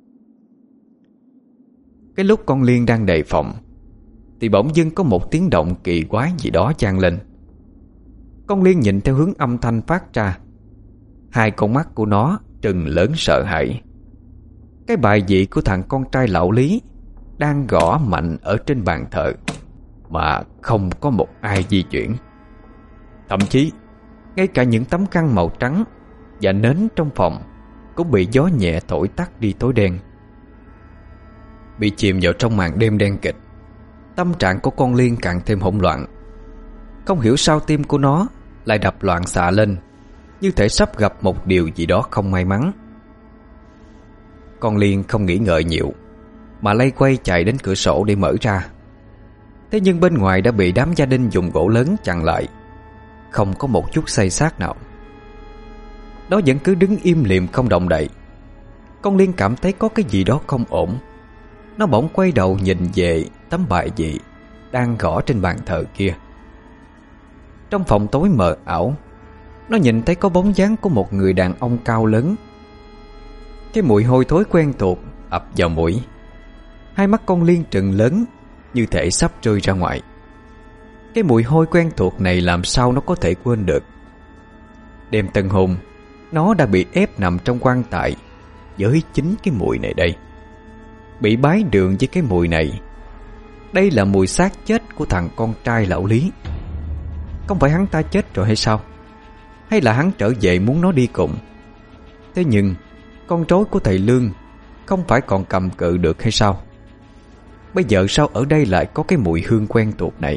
Cái lúc con Liên đang đề phòng thì bỗng dưng có một tiếng động kỳ quái gì đó vang lên. Con Liên nhìn theo hướng âm thanh phát ra. Hai con mắt của nó trừng lớn sợ hãi. Cái bài vị của thằng con trai lão Lý đang gõ mạnh ở trên bàn thờ, mà không có một ai di chuyển. Thậm chí ngay cả những tấm khăn màu trắng và nến trong phòng cũng bị gió nhẹ thổi tắt đi tối đen. Bị chìm vào trong màn đêm đen kịch, tâm trạng của con Liên càng thêm hỗn loạn. Không hiểu sao tim của nó lại đập loạn xạ lên, như thể sắp gặp một điều gì đó không may mắn. Con Liên không nghĩ ngợi nhiều, mà lay quay chạy đến cửa sổ để mở ra. Thế nhưng bên ngoài đã bị đám gia đình dùng gỗ lớn chặn lại, không có một chút xây xát nào. Nó vẫn cứ đứng im lìm không động đậy. Con Liên cảm thấy có cái gì đó không ổn. Nó bỗng quay đầu nhìn về tấm bài vị đang gõ trên bàn thờ kia. Trong phòng tối mờ ảo, nó nhìn thấy có bóng dáng của một người đàn ông cao lớn. Cái mùi hôi thối quen thuộc ập vào mũi. Hai mắt con Liên trừng lớn, như thể sắp rơi ra ngoài. Cái mùi hôi quen thuộc này làm sao nó có thể quên được. Đêm tân hôn, nó đã bị ép nằm trong quan tài với chính cái mùi này đây. Bị bái đường với cái mùi này. Đây là mùi xác chết của thằng con trai lão Lý. Không phải hắn ta chết rồi hay sao? Hay là hắn trở về muốn nó đi cùng? Thế nhưng con rối của thầy Lương không phải còn cầm cự được hay sao? Bây giờ sao ở đây lại có cái mùi hương quen thuộc này?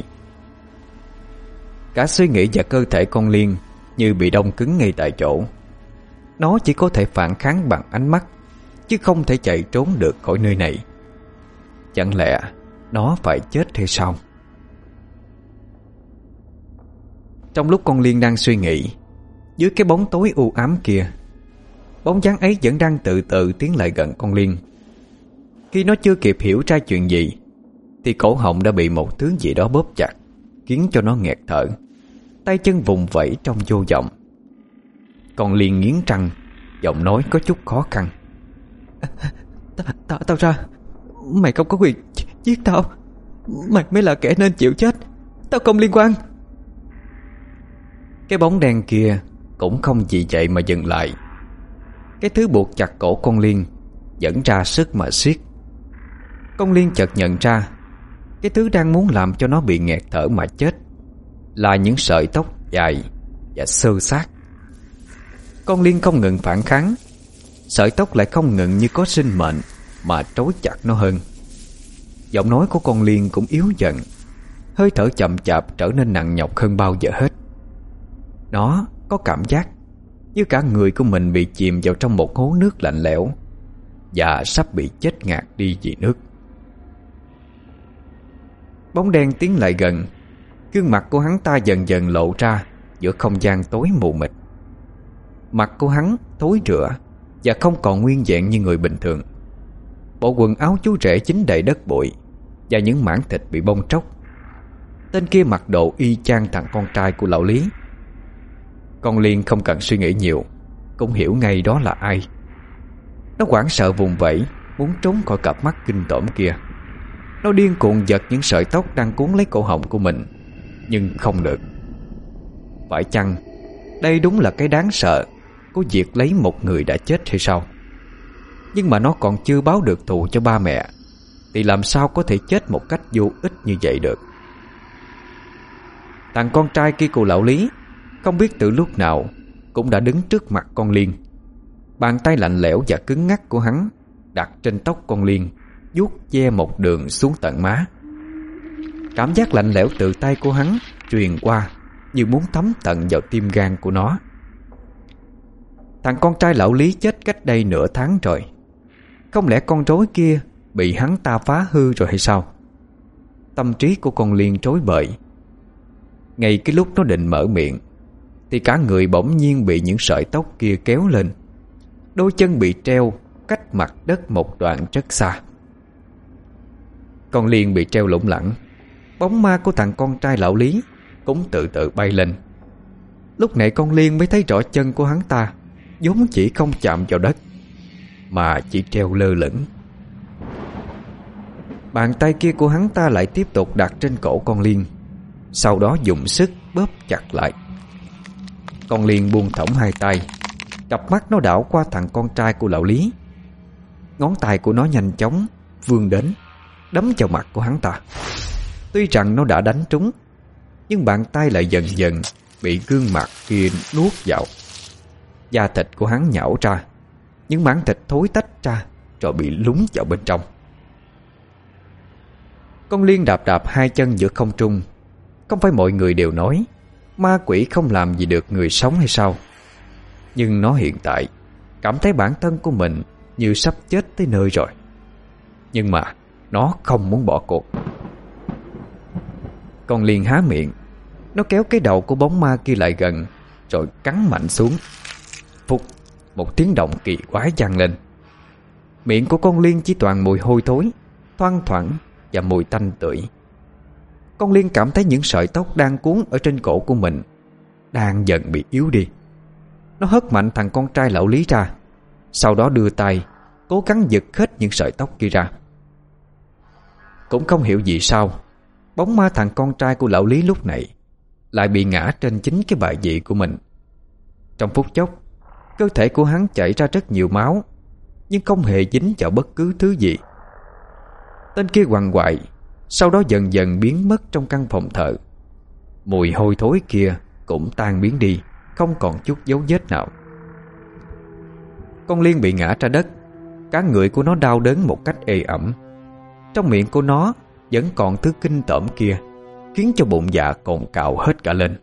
Cả suy nghĩ và cơ thể con Liên như bị đông cứng ngay tại chỗ. Nó chỉ có thể phản kháng bằng ánh mắt, chứ không thể chạy trốn được khỏi nơi này. Chẳng lẽ nó phải chết hay sao? Trong lúc con Liên đang suy nghĩ, dưới cái bóng tối u ám kia, bóng dáng ấy vẫn đang từ từ tiến lại gần con Liên. Khi nó chưa kịp hiểu ra chuyện gì thì cổ họng đã bị một thứ gì đó bóp chặt, khiến cho nó nghẹt thở, tay chân vùng vẫy trong vô vọng. Con Liên nghiến răng, giọng nói có chút khó khăn. Tao tao ra, mày không có quyền giết tao. Mày mới là kẻ nên chịu chết. Tao không liên quan. Cái bóng đen kia cũng không vì vậy mà dừng lại. Cái thứ buộc chặt cổ con Liên dẫn ra sức mà siết. Con Liên chợt nhận ra cái thứ đang muốn làm cho nó bị nghẹt thở mà chết là những sợi tóc dài và xơ xác. Con Liên không ngừng phản kháng, sợi tóc lại không ngừng như có sinh mệnh mà trói chặt nó hơn. Giọng nói của con Liên cũng yếu dần, hơi thở chậm chạp trở nên nặng nhọc hơn bao giờ hết. Nó có cảm giác như cả người của mình bị chìm vào trong một hố nước lạnh lẽo và sắp bị chết ngạt đi vì nước. Bóng đen tiến lại gần, gương mặt của hắn ta dần dần lộ ra giữa không gian tối mù mịt. Mặt của hắn thối rữa và không còn nguyên vẹn như người bình thường. Bộ quần áo chú rể dính đầy đất bụi và những mảng thịt bị bong tróc. Tên kia mặc đồ y chang thằng con trai của lão Lý. Con Liên không cần suy nghĩ nhiều cũng hiểu ngay đó là ai. Nó hoảng sợ vùng vẫy, muốn trốn khỏi cặp mắt kinh tởm kia. Nó điên cuồng giật những sợi tóc đang cuốn lấy cổ họng của mình, nhưng không được. Phải chăng đây đúng là cái đáng sợ của việc lấy một người đã chết hay sao? Nhưng mà nó còn chưa báo được thù cho ba mẹ thì làm sao có thể chết một cách vô ích như vậy được? Thằng con trai kia của lão Lý không biết từ lúc nào cũng đã đứng trước mặt con Liên. Bàn tay lạnh lẽo và cứng ngắc của hắn đặt trên tóc con Liên, vuốt ve một đường xuống tận má. Cảm giác lạnh lẽo từ tay của hắn truyền qua như muốn thấm tận vào tim gan của nó. Thằng con trai lão Lý chết cách đây nửa tháng rồi. Không lẽ con rối kia bị hắn ta phá hư rồi hay sao? Tâm trí của con Liên rối bời. Ngay cái lúc nó định mở miệng thì cả người bỗng nhiên bị những sợi tóc kia kéo lên. Đôi chân bị treo cách mặt đất một đoạn rất xa. Con Liên bị treo lủng lẳng. Bóng ma của thằng con trai lão Lý cũng từ từ bay lên. Lúc này con Liên mới thấy rõ chân của hắn ta vốn chỉ không chạm vào đất, mà chỉ treo lơ lửng. Bàn tay kia của hắn ta lại tiếp tục đặt trên cổ con Liên, sau đó dùng sức bóp chặt lại. Con Liên buông thõng hai tay, cặp mắt nó đảo qua thằng con trai của lão Lý. Ngón tay của nó nhanh chóng vươn đến, đấm vào mặt của hắn ta. Tuy rằng nó đã đánh trúng, nhưng bàn tay lại dần dần bị gương mặt kia nuốt vào. Da thịt của hắn nhão ra, những mảng thịt thối tách ra rồi bị lún vào bên trong. Con Liên đạp đạp hai chân giữa không trung. Không phải mọi người đều nói ma quỷ không làm gì được người sống hay sao? Nhưng nó hiện tại cảm thấy bản thân của mình như sắp chết tới nơi rồi. Nhưng mà nó không muốn bỏ cuộc. Con Liên há miệng, nó kéo cái đầu của bóng ma kia lại gần, rồi cắn mạnh xuống. Phúc, một tiếng động kỳ quái vang lên. Miệng của con Liên chỉ toàn mùi hôi thối, thoang thoảng và mùi tanh tưởi. Con Liên cảm thấy những sợi tóc đang cuốn ở trên cổ của mình đang dần bị yếu đi. Nó hất mạnh thằng con trai lão Lý ra, sau đó đưa tay cố gắng giật hết những sợi tóc kia ra. Cũng không hiểu vì sao bóng ma thằng con trai của lão Lý lúc này lại bị ngã trên chính cái bài vị của mình. Trong phút chốc, cơ thể của hắn chảy ra rất nhiều máu, nhưng không hề dính vào bất cứ thứ gì. Tên kia quằn quại, sau đó dần dần biến mất trong căn phòng thờ. Mùi hôi thối kia cũng tan biến đi, không còn chút dấu vết nào. Con Liên bị ngã ra đất, cả người của nó đau đớn một cách ê ẩm. Trong miệng của nó vẫn còn thứ kinh tởm kia, khiến cho bụng dạ cồn cào hết cả lên.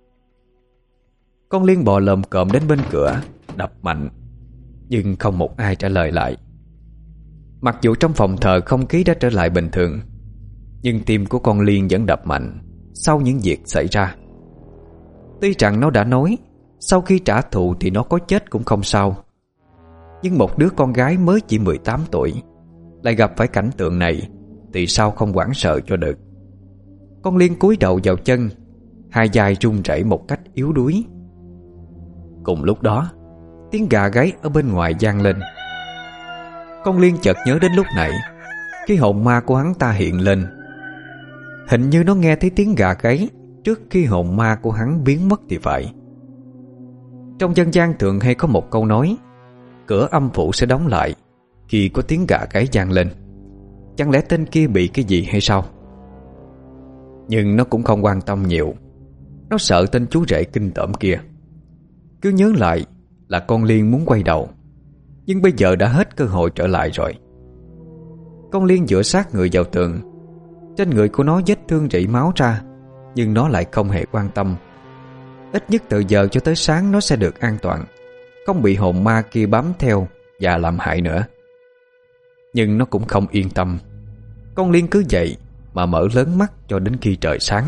Con Liên bò lồm cồm đến bên cửa, đập mạnh, nhưng không một ai trả lời lại. Mặc dù trong phòng thờ không khí đã trở lại bình thường, nhưng tim của con Liên vẫn đập mạnh sau những việc xảy ra. Tuy rằng nó đã nói sau khi trả thù thì nó có chết cũng không sao, nhưng một đứa con gái mới chỉ mười tám tuổi lại gặp phải cảnh tượng này thì sao không hoảng sợ cho được. Con Liên cúi đầu vào chân, hai vai run rẩy một cách yếu đuối. Cùng lúc đó, tiếng gà gáy ở bên ngoài vang lên. Con Liên chợt nhớ đến lúc nãy khi hồn ma của hắn ta hiện lên. Hình như nó nghe thấy tiếng gà gáy trước khi hồn ma của hắn biến mất thì phải. Trong dân gian thường hay có một câu nói, cửa âm phủ sẽ đóng lại khi có tiếng gà gáy vang lên. Chẳng lẽ tên kia bị cái gì hay sao? Nhưng nó cũng không quan tâm nhiều. Nó sợ tên chú rể kinh tởm kia. Cứ nhớ lại là con Liên muốn quay đầu, nhưng bây giờ đã hết cơ hội trở lại rồi. Con Liên dựa sát người vào tường. Trên người của nó vết thương rỉ máu ra, nhưng nó lại không hề quan tâm. Ít nhất từ giờ cho tới sáng nó sẽ được an toàn, không bị hồn ma kia bám theo và làm hại nữa. Nhưng nó cũng không yên tâm. Con Liên cứ vậy mà mở lớn mắt cho đến khi trời sáng.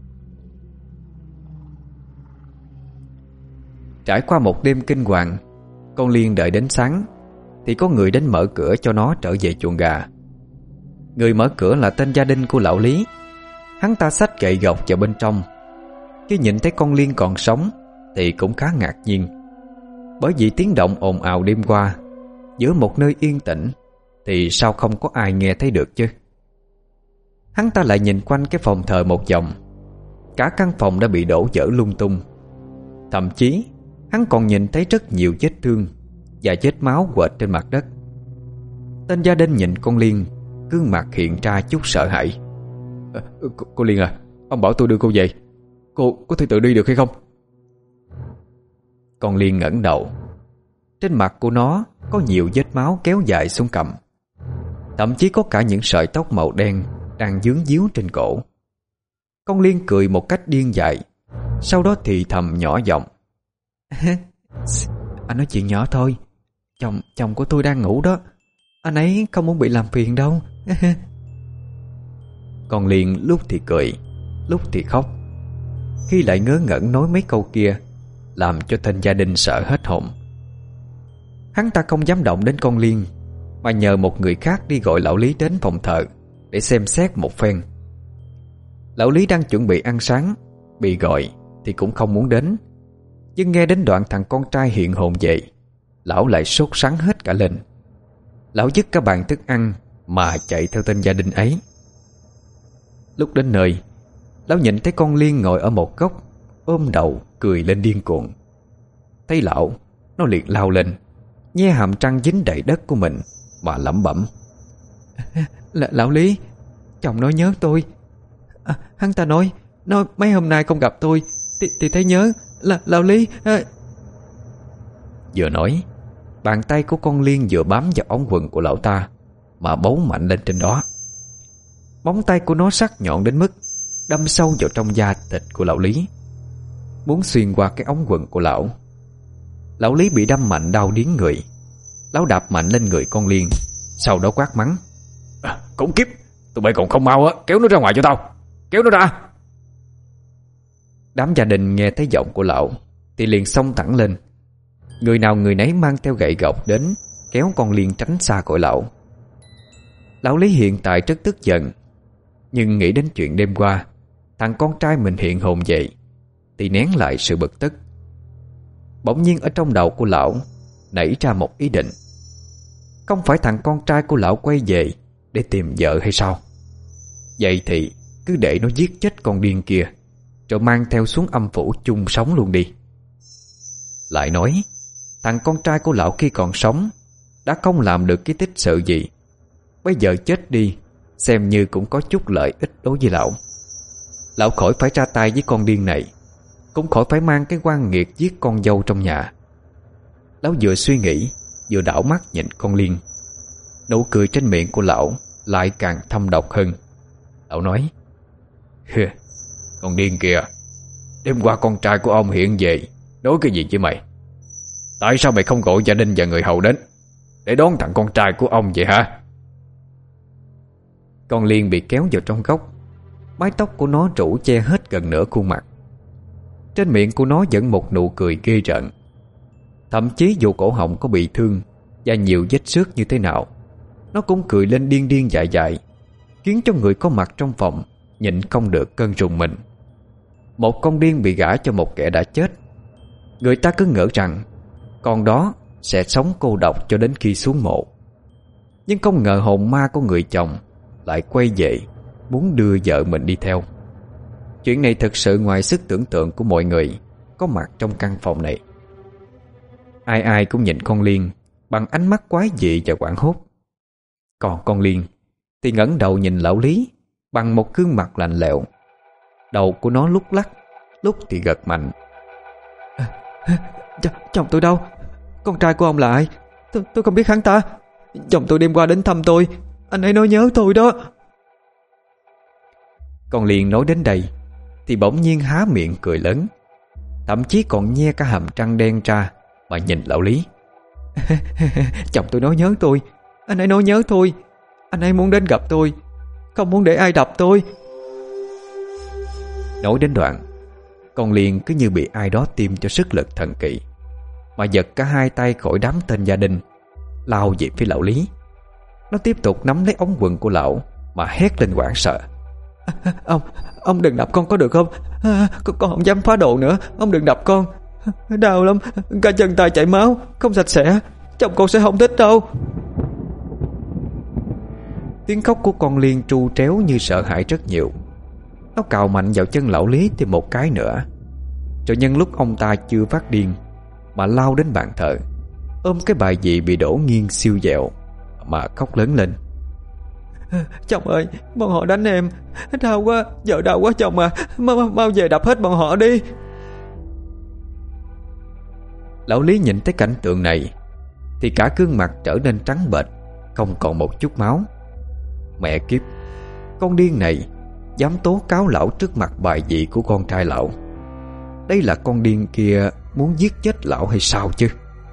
Trải qua một đêm kinh hoàng, con Liên đợi đến sáng thì có người đến mở cửa cho nó trở về chuồng gà. Người mở cửa là tên gia đình của lão Lý. Hắn ta xách gậy gộc vào bên trong. Khi nhìn thấy con Liên còn sống thì cũng khá ngạc nhiên, bởi vì tiếng động ồn ào đêm qua giữa một nơi yên tĩnh thì sao không có ai nghe thấy được chứ. Hắn ta lại nhìn quanh cái phòng thờ một vòng. Cả căn phòng đã bị đổ vỡ lung tung. Thậm chí hắn còn nhìn thấy rất nhiều vết thương và vết máu quệt trên mặt đất. Tên gia đình nhìn con Liên, gương mặt hiện ra chút sợ hãi. à, cô, cô Liên à, ông bảo tôi đưa cô về, cô có thể tự đi được hay không? Con Liên ngẩng đầu. Trên mặt của nó có nhiều vết máu kéo dài xuống cằm. Thậm chí có cả những sợi tóc màu đen đang vướng díu trên cổ. Con Liên cười một cách điên dại, sau đó thì thầm nhỏ giọng: anh nói chuyện nhỏ thôi, Chồng chồng của tôi đang ngủ đó, anh ấy không muốn bị làm phiền đâu. Con Liên lúc thì cười, lúc thì khóc, khi lại ngớ ngẩn nói mấy câu kia, làm cho tên gia đình sợ hết hồn. Hắn ta không dám động đến con Liên, mà nhờ một người khác đi gọi lão Lý đến phòng thờ để xem xét một phen. Lão Lý đang chuẩn bị ăn sáng Bị gọi thì cũng không muốn đến, nhưng nghe đến đoạn thằng con trai hiện hồn về, lão lại sốt sắng hết cả lên. Lão dứt cả bàn thức ăn mà chạy theo tên gia đình ấy. Lúc đến nơi, lão nhìn thấy con Liên ngồi ở một góc, ôm đầu cười lên điên cuồng. Thấy lão, nó liền lao lên, nhe hàm răng dính đầy đất của mình mà lẩm bẩm: Lão Lý, chồng nó nhớ tôi. à, Hắn ta nói Nói mấy hôm nay không gặp tôi Thì, thì thấy nhớ là Lão Lý à. Vừa nói, bàn tay của con Liên vừa bám vào ống quần của lão ta mà bấu mạnh lên trên đó. Móng tay của nó sắc nhọn đến mức đâm sâu vào trong da thịt của lão Lý, muốn xuyên qua cái ống quần của lão. Lão Lý bị đâm mạnh đau điếng người. Lão đạp mạnh lên người con Liên, sau đó quát mắng: à, Khốn kiếp, tụi bay còn không mau á, kéo nó ra ngoài cho tao, kéo nó ra. Đám gia đình nghe thấy giọng của lão thì liền xông thẳng lên. Người nào người nấy mang theo gậy gộc đến, kéo con Liên tránh xa khỏi lão. Lão Lý hiện tại rất tức giận, nhưng nghĩ đến chuyện đêm qua thằng con trai mình hiện hồn về thì nén lại sự bực tức. Bỗng nhiên ở trong đầu của lão nảy ra một ý định. Không phải thằng con trai của lão quay về để tìm vợ hay sao? Vậy thì cứ để nó giết chết con điên kia, rồi mang theo xuống âm phủ chung sống luôn đi. Lại nói, thằng con trai của lão khi còn sống đã không làm được cái tích sự gì, bây giờ chết đi xem như cũng có chút lợi ích đối với lão. Lão khỏi phải ra tay với con điên này, cũng khỏi phải mang cái oan nghiệt giết con dâu trong nhà. Lão vừa suy nghĩ vừa đảo mắt nhìn con Liên. Nụ cười trên miệng của lão lại càng thâm độc hơn. Lão nói: Con điên kìa, đêm qua con trai của ông hiện về nói cái gì với mày? Tại sao mày không gọi gia đình và người hầu đến để đón thằng con trai của ông vậy hả? Con Liên bị kéo vào trong góc. Mái tóc của nó rủ che hết gần nửa khuôn mặt. Trên miệng của nó vẫn một nụ cười ghê rợn. Thậm chí dù cổ họng có bị thương và nhiều vết xước như thế nào, nó cũng cười lên điên điên dại dại, khiến cho người có mặt trong phòng nhịn không được cơn rùng mình. Một con điên bị gả cho một kẻ đã chết, người ta cứ ngỡ rằng con đó sẽ sống cô độc cho đến khi xuống mộ. Nhưng không ngờ hồn ma của người chồng lại quay về muốn đưa vợ mình đi theo. Chuyện này thực sự ngoài sức tưởng tượng của mọi người có mặt trong căn phòng này. Ai ai cũng nhìn con Liên bằng ánh mắt quái dị và hoảng hốt. Còn con Liên thì ngẩng đầu nhìn lão Lý bằng một gương mặt lạnh lẽo. Đầu của nó lúc lắc, lúc thì gật mạnh. à, ch Chồng tôi đâu? Con trai của ông là ai? Tôi, tôi không biết hắn ta. Chồng tôi đêm qua đến thăm tôi, anh ấy nói nhớ tôi đó. Con Liên nói đến đây thì bỗng nhiên há miệng cười lớn, thậm chí còn nhe cả hàm răng đen ra mà nhìn lão Lý. Chồng tôi nói nhớ tôi, anh ấy nói nhớ tôi, anh ấy muốn đến gặp tôi, không muốn để ai đập tôi. Nói đến đoạn, con Liên cứ như bị ai đó tiêm cho sức lực thần kỳ, mà giật cả hai tay khỏi đám tên gia đình, lao về phía lão Lý. Nó tiếp tục nắm lấy ống quần của lão mà hét lên hoảng sợ. à, Ông, ông đừng đập con có được không? à, con, con không dám phá đồ nữa, ông đừng đập con. Đau lắm, cả chân tay chảy máu, không sạch sẽ, chồng con sẽ không thích đâu. Tiếng khóc của con Liên tru tréo như sợ hãi rất nhiều. Nó cào mạnh vào chân lão Lý thêm một cái nữa, rồi nhân lúc ông ta chưa phát điên mà lao đến bàn thờ, ôm cái bài vị bị đổ nghiêng siêu dẹo mà khóc lớn lên. Chồng ơi, bọn họ đánh em, đau quá, vợ đau quá chồng à, mau, mau về đập hết bọn họ đi. Lão Lý nhìn thấy cảnh tượng này thì cả gương mặt trở nên trắng bệch, không còn một chút máu. Mẹ kiếp, con điên này dám tố cáo lão trước mặt bài vị của con trai lão. Đây là con điên kia muốn giết chết lão hay sao chứ?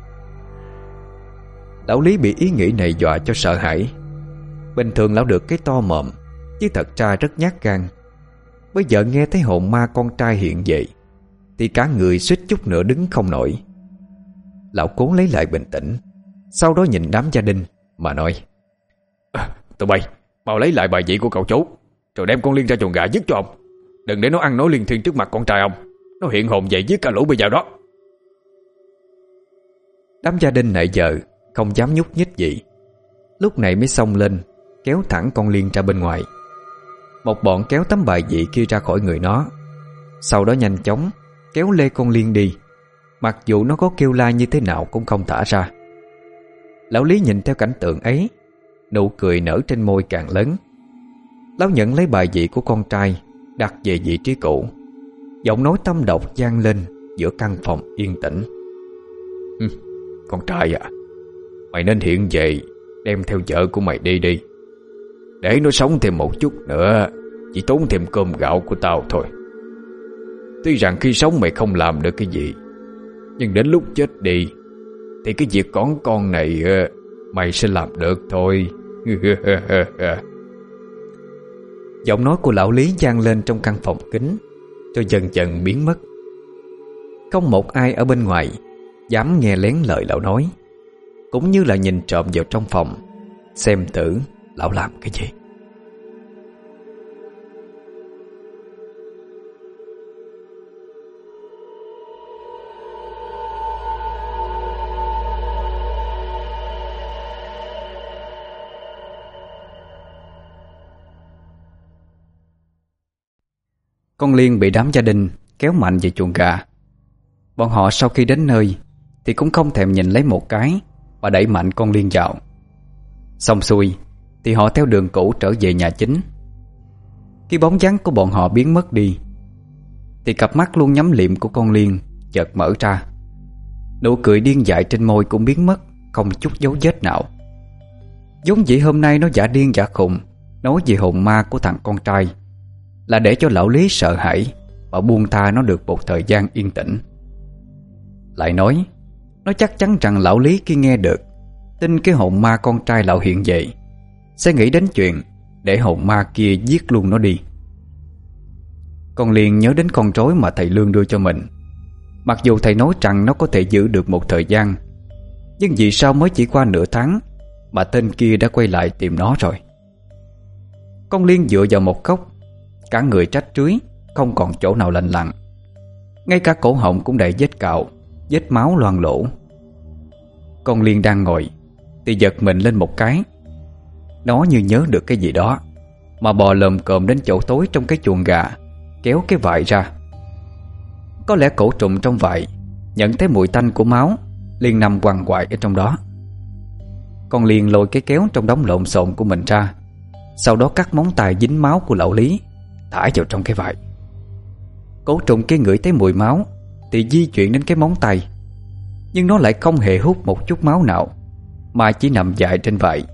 Lão Lý bị ý nghĩ này dọa cho sợ hãi. Bình thường lão được cái to mồm, chứ thật ra rất nhát gan. Bây giờ nghe thấy hồn ma con trai hiện về thì cả người suýt chút nữa đứng không nổi. Lão cố lấy lại bình tĩnh, sau đó nhìn đám gia đình mà nói: à, Tụi bay mau lấy lại bài vị của cậu chú, rồi đem con Liên ra chuồng gà dứt cho ông. Đừng để nó ăn nói liên thiên trước mặt con trai ông. Nó hiện hồn dậy giết cả lũ bây giờ đó. Đám gia đình nãy giờ không dám nhúc nhích gì, lúc này mới xông lên kéo thẳng con Liên ra bên ngoài. Một bọn kéo tấm bài vị kia ra khỏi người nó, sau đó nhanh chóng kéo lê con Liên đi, mặc dù nó có kêu la như thế nào cũng không thả ra. Lão Lý nhìn theo cảnh tượng ấy, nụ cười nở trên môi càng lớn. Lão nhận lấy bài vị của con trai, đặt về vị trí cũ. Giọng nói tâm độc vang lên giữa căn phòng yên tĩnh. Con trai à, mày nên hiện về đem theo vợ của mày đi đi. Để nó sống thêm một chút nữa, chỉ tốn thêm cơm gạo của tao thôi. Tuy rằng khi sống mày không làm được cái gì, nhưng đến lúc chết đi thì cái việc con con này mày sẽ làm được thôi. Giọng nói của lão Lý vang lên trong căn phòng kín, cho dần dần biến mất. Không một ai ở bên ngoài dám nghe lén lời lão nói, cũng như là nhìn trộm vào trong phòng, xem thử lão làm cái gì. Con Liên bị đám gia đình kéo mạnh về chuồng gà. Bọn họ sau khi đến nơi thì cũng không thèm nhìn lấy một cái, mà đẩy mạnh con Liên vào. Xong xuôi thì họ theo đường cũ trở về nhà chính. Khi bóng dáng của bọn họ biến mất đi thì cặp mắt luôn nhắm liệm của con Liên chợt mở ra. Nụ cười điên dại trên môi cũng biến mất, không chút dấu vết nào. Giống dĩ hôm nay nó giả điên giả khùng nói về hồn ma của thằng con trai, là để cho lão Lý sợ hãi và buông tha nó được một thời gian yên tĩnh. Lại nói, nó chắc chắn rằng lão Lý khi nghe được tin cái hồn ma con trai lão hiện về sẽ nghĩ đến chuyện để hồn ma kia giết luôn nó đi. Con liền nhớ đến con rối mà thầy Lương đưa cho mình. Mặc dù thầy nói rằng nó có thể giữ được một thời gian, nhưng vì sao mới chỉ qua nửa tháng mà tên kia đã quay lại tìm nó rồi. Con Liên dựa vào một góc, cả người trách trưới, không còn chỗ nào lành lặn. Ngay cả cổ họng cũng đầy vết cạo, vết máu loang lổ. Con Liên đang ngồi thì giật mình lên một cái. Nó như nhớ được cái gì đó mà bò lồm cồm đến chỗ tối trong cái chuồng gà, kéo cái vại ra. Có lẽ cổ trùng trong vại nhận thấy mùi tanh của máu, liền nằm quằn quại ở trong đó. Con Liên lôi cái kéo trong đống lộn xộn của mình ra, sau đó cắt móng tay dính máu của lão Lý thả vào trong cái vại. Cổ trùng kia ngửi thấy mùi máu thì di chuyển đến cái móng tay, nhưng nó lại không hề hút một chút máu nào, mà chỉ nằm dại trên vại.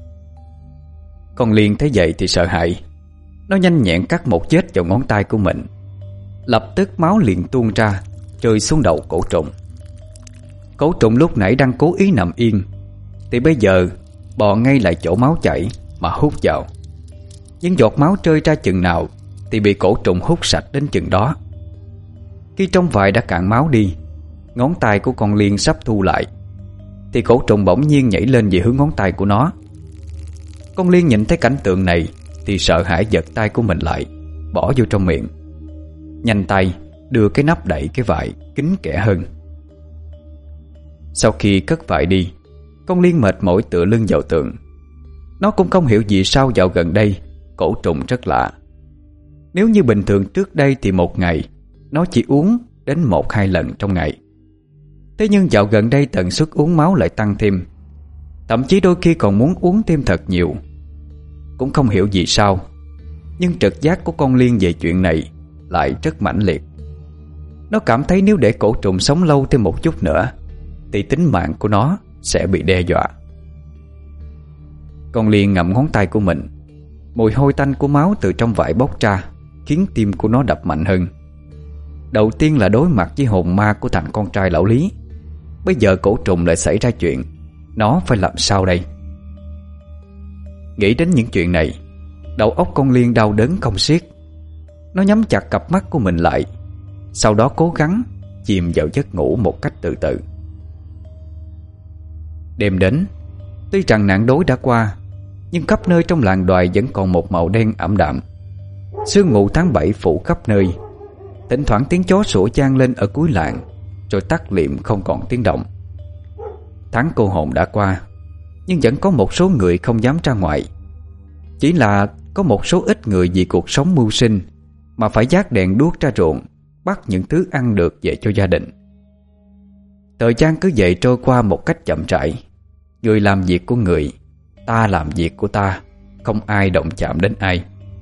Con Liên thấy vậy thì sợ hãi. Nó nhanh nhẹn cắt một vết vào ngón tay của mình. Lập tức máu liền tuôn ra, rơi xuống đầu cổ trùng. Cổ trùng lúc nãy đang cố ý nằm yên thì bây giờ bò ngay lại chỗ máu chảy mà hút vào. Những giọt máu rơi ra chừng nào thì bị cổ trùng hút sạch đến chừng đó. Khi trong vại đã cạn máu đi, ngón tay của con Liên sắp thu lại thì cổ trùng bỗng nhiên nhảy lên về hướng ngón tay của nó. Con Liên nhìn thấy cảnh tượng này thì sợ hãi giật tay của mình lại, bỏ vô trong miệng. Nhanh tay đưa cái nắp đậy cái vại kín kẽ hơn. Sau khi cất vại đi, con Liên mệt mỏi tựa lưng vào tường. Nó cũng không hiểu vì sao dạo gần đây cổ trùng rất lạ. Nếu như bình thường trước đây thì một ngày nó chỉ uống đến một hai lần trong ngày. Thế nhưng dạo gần đây tần suất uống máu lại tăng thêm, thậm chí đôi khi còn muốn uống thêm thật nhiều. Cũng không hiểu vì sao, nhưng trực giác của con Liên về chuyện này lại rất mãnh liệt. Nó cảm thấy nếu để cổ trùng sống lâu thêm một chút nữa thì tính mạng của nó sẽ bị đe dọa. Con Liên ngậm ngón tay của mình. Mùi hôi tanh của máu từ trong vải bốc ra, khiến tim của nó đập mạnh hơn. Đầu tiên là đối mặt với hồn ma của thằng con trai lão Lý. Bây giờ cổ trùng lại xảy ra chuyện, nó phải làm sao đây? Nghĩ đến những chuyện này, đầu óc con Liên đau đớn không xiết. Nó nhắm chặt cặp mắt của mình lại, sau đó cố gắng chìm vào giấc ngủ một cách từ từ. Đêm đến, tuy rằng nạn đói đã qua, nhưng khắp nơi trong làng đoài vẫn còn một màu đen ảm đạm. Sương mù tháng bảy phủ khắp nơi. Thỉnh thoảng tiếng chó sủa vang lên ở cuối làng, rồi tắt liệm không còn tiếng động. Tháng cô hồn đã qua, nhưng vẫn có một số người không dám ra ngoài. Chỉ là có một số ít người vì cuộc sống mưu sinh mà phải vác đèn đuốc ra ruộng, bắt những thứ ăn được về cho gia đình. Thời gian cứ vậy trôi qua một cách chậm rãi. Người làm việc của người, ta làm việc của ta, không ai động chạm đến ai.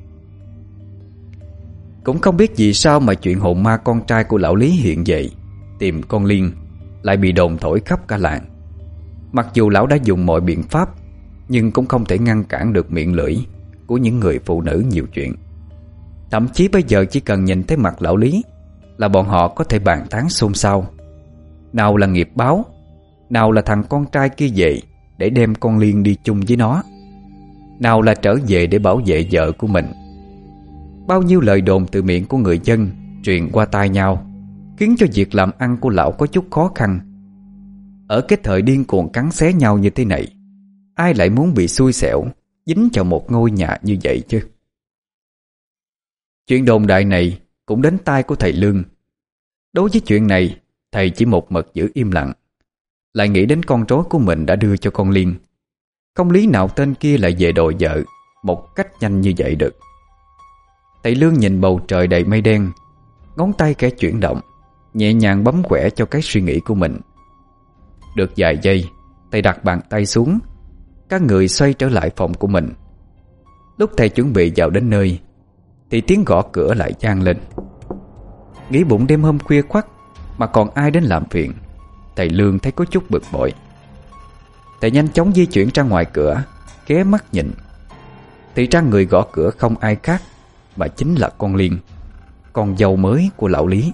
Cũng không biết vì sao mà chuyện hồn ma con trai của lão Lý hiện về tìm con Liên lại bị đồn thổi khắp cả làng. Mặc dù lão đã dùng mọi biện pháp, nhưng cũng không thể ngăn cản được miệng lưỡi của những người phụ nữ nhiều chuyện. Thậm chí bây giờ chỉ cần nhìn thấy mặt lão Lý là bọn họ có thể bàn tán xôn xao. Nào là nghiệp báo, nào là thằng con trai kia về để đem con Liên đi chung với nó, nào là trở về để bảo vệ vợ của mình. Bao nhiêu lời đồn từ miệng của người dân truyền qua tai nhau, khiến cho việc làm ăn của lão có chút khó khăn. Ở cái thời điên cuồng cắn xé nhau như thế này, ai lại muốn bị xui xẻo dính vào một ngôi nhà như vậy chứ? Chuyện đồn đại này cũng đến tai của thầy Lương. Đối với chuyện này, thầy chỉ một mực giữ im lặng, lại nghĩ đến con rối của mình đã đưa cho con Liên. Không lý nào tên kia lại về đòi vợ một cách nhanh như vậy được. Thầy Lương nhìn bầu trời đầy mây đen, ngón tay khẽ chuyển động, nhẹ nhàng bấm quẻ cho cái suy nghĩ của mình. Được vài giây, thầy đặt bàn tay xuống. Các người xoay trở lại phòng của mình. Lúc thầy chuẩn bị vào đến nơi thì tiếng gõ cửa lại vang lên. Nghĩ bụng đêm hôm khuya khoắt mà còn ai đến làm phiền, thầy Lương thấy có chút bực bội. Thầy nhanh chóng di chuyển ra ngoài cửa, ghé mắt nhìn. Thì ra người gõ cửa không ai khác mà chính là con Liên, con dâu mới của lão Lý.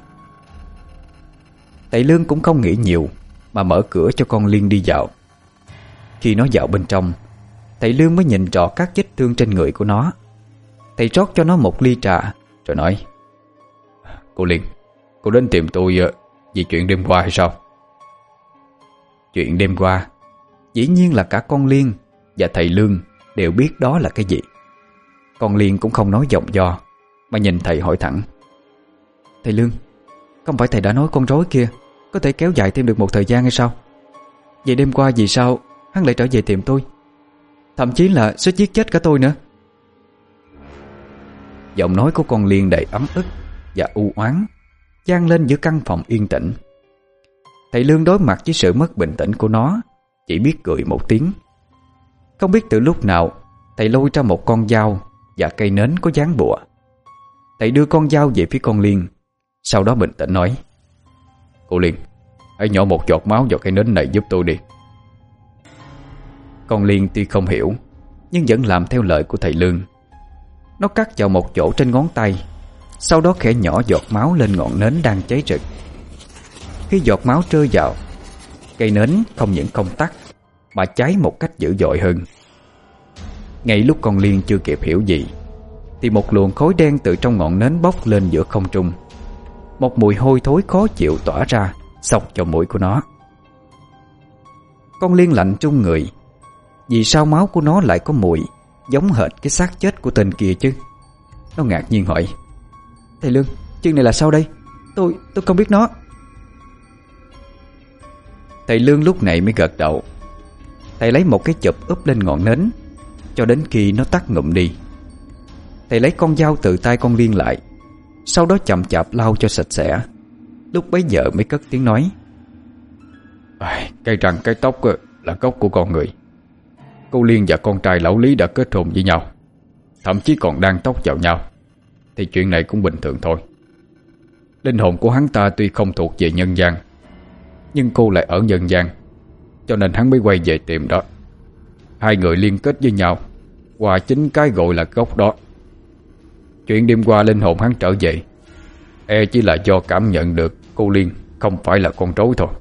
Thầy Lương cũng không nghĩ nhiều mà mở cửa cho con Liên đi vào. Khi nó vào bên trong, thầy Lương mới nhìn rõ các vết thương trên người của nó. Thầy rót cho nó một ly trà rồi nói: "Cô Liên, cô đến tìm tôi vì chuyện đêm qua hay sao?" Chuyện đêm qua, dĩ nhiên là cả con Liên và thầy Lương đều biết đó là cái gì. Con Liên cũng không nói vòng do mà nhìn thầy hỏi thẳng: "Thầy Lương, không phải thầy đã nói con rối kia có thể kéo dài thêm được một thời gian hay sao? Vậy đêm qua vì sao hắn lại trở về tìm tôi, thậm chí là sẽ giết chết cả tôi nữa?" Giọng nói của con Liên đầy ấm ức và u oán vang lên giữa căn phòng yên tĩnh. Thầy Lương đối mặt với sự mất bình tĩnh của nó, chỉ biết cười một tiếng. Không biết từ lúc nào thầy lôi ra một con dao và cây nến có dán bùa. Thầy đưa con dao về phía con Liên, sau đó bình tĩnh nói: "Cô Liên, hãy nhỏ một giọt máu vào cây nến này giúp tôi đi." Con Liên tuy không hiểu, nhưng vẫn làm theo lời của thầy Lương. Nó cắt vào một chỗ trên ngón tay, sau đó khẽ nhỏ giọt máu lên ngọn nến đang cháy rực. Khi giọt máu rơi vào, cây nến không những không tắt mà cháy một cách dữ dội hơn. Ngay lúc con Liên chưa kịp hiểu gì thì một luồng khói đen từ trong ngọn nến bốc lên giữa không trung. Một mùi hôi thối khó chịu tỏa ra, xộc vào mũi của nó. Con Liên lạnh trung người. Vì sao máu của nó lại có mùi giống hệt cái xác chết của tên kia chứ? Nó ngạc nhiên hỏi: "Thầy Lương, chuyện này là sao đây? Tôi, tôi không biết nó." Thầy Lương lúc này mới gật đầu. Thầy lấy một cái chụp úp lên ngọn nến cho đến khi nó tắt ngụm đi. Thầy lấy con dao từ tay con Liên lại, sau đó chậm chạp lau cho sạch sẽ. Lúc bấy giờ mới cất tiếng nói: "Cái răng cái tóc là gốc của con người. Cô Liên và con trai lão Lý đã kết hôn với nhau, thậm chí còn đan tóc vào nhau, thì chuyện này cũng bình thường thôi. Linh hồn của hắn ta tuy không thuộc về nhân gian, nhưng cô lại ở nhân gian, cho nên hắn mới quay về tìm đó. Hai người liên kết với nhau qua chính cái gọi là gốc đó. Chuyện đêm qua linh hồn hắn trở về, e chỉ là do cảm nhận được cô Liên không phải là con rối thôi."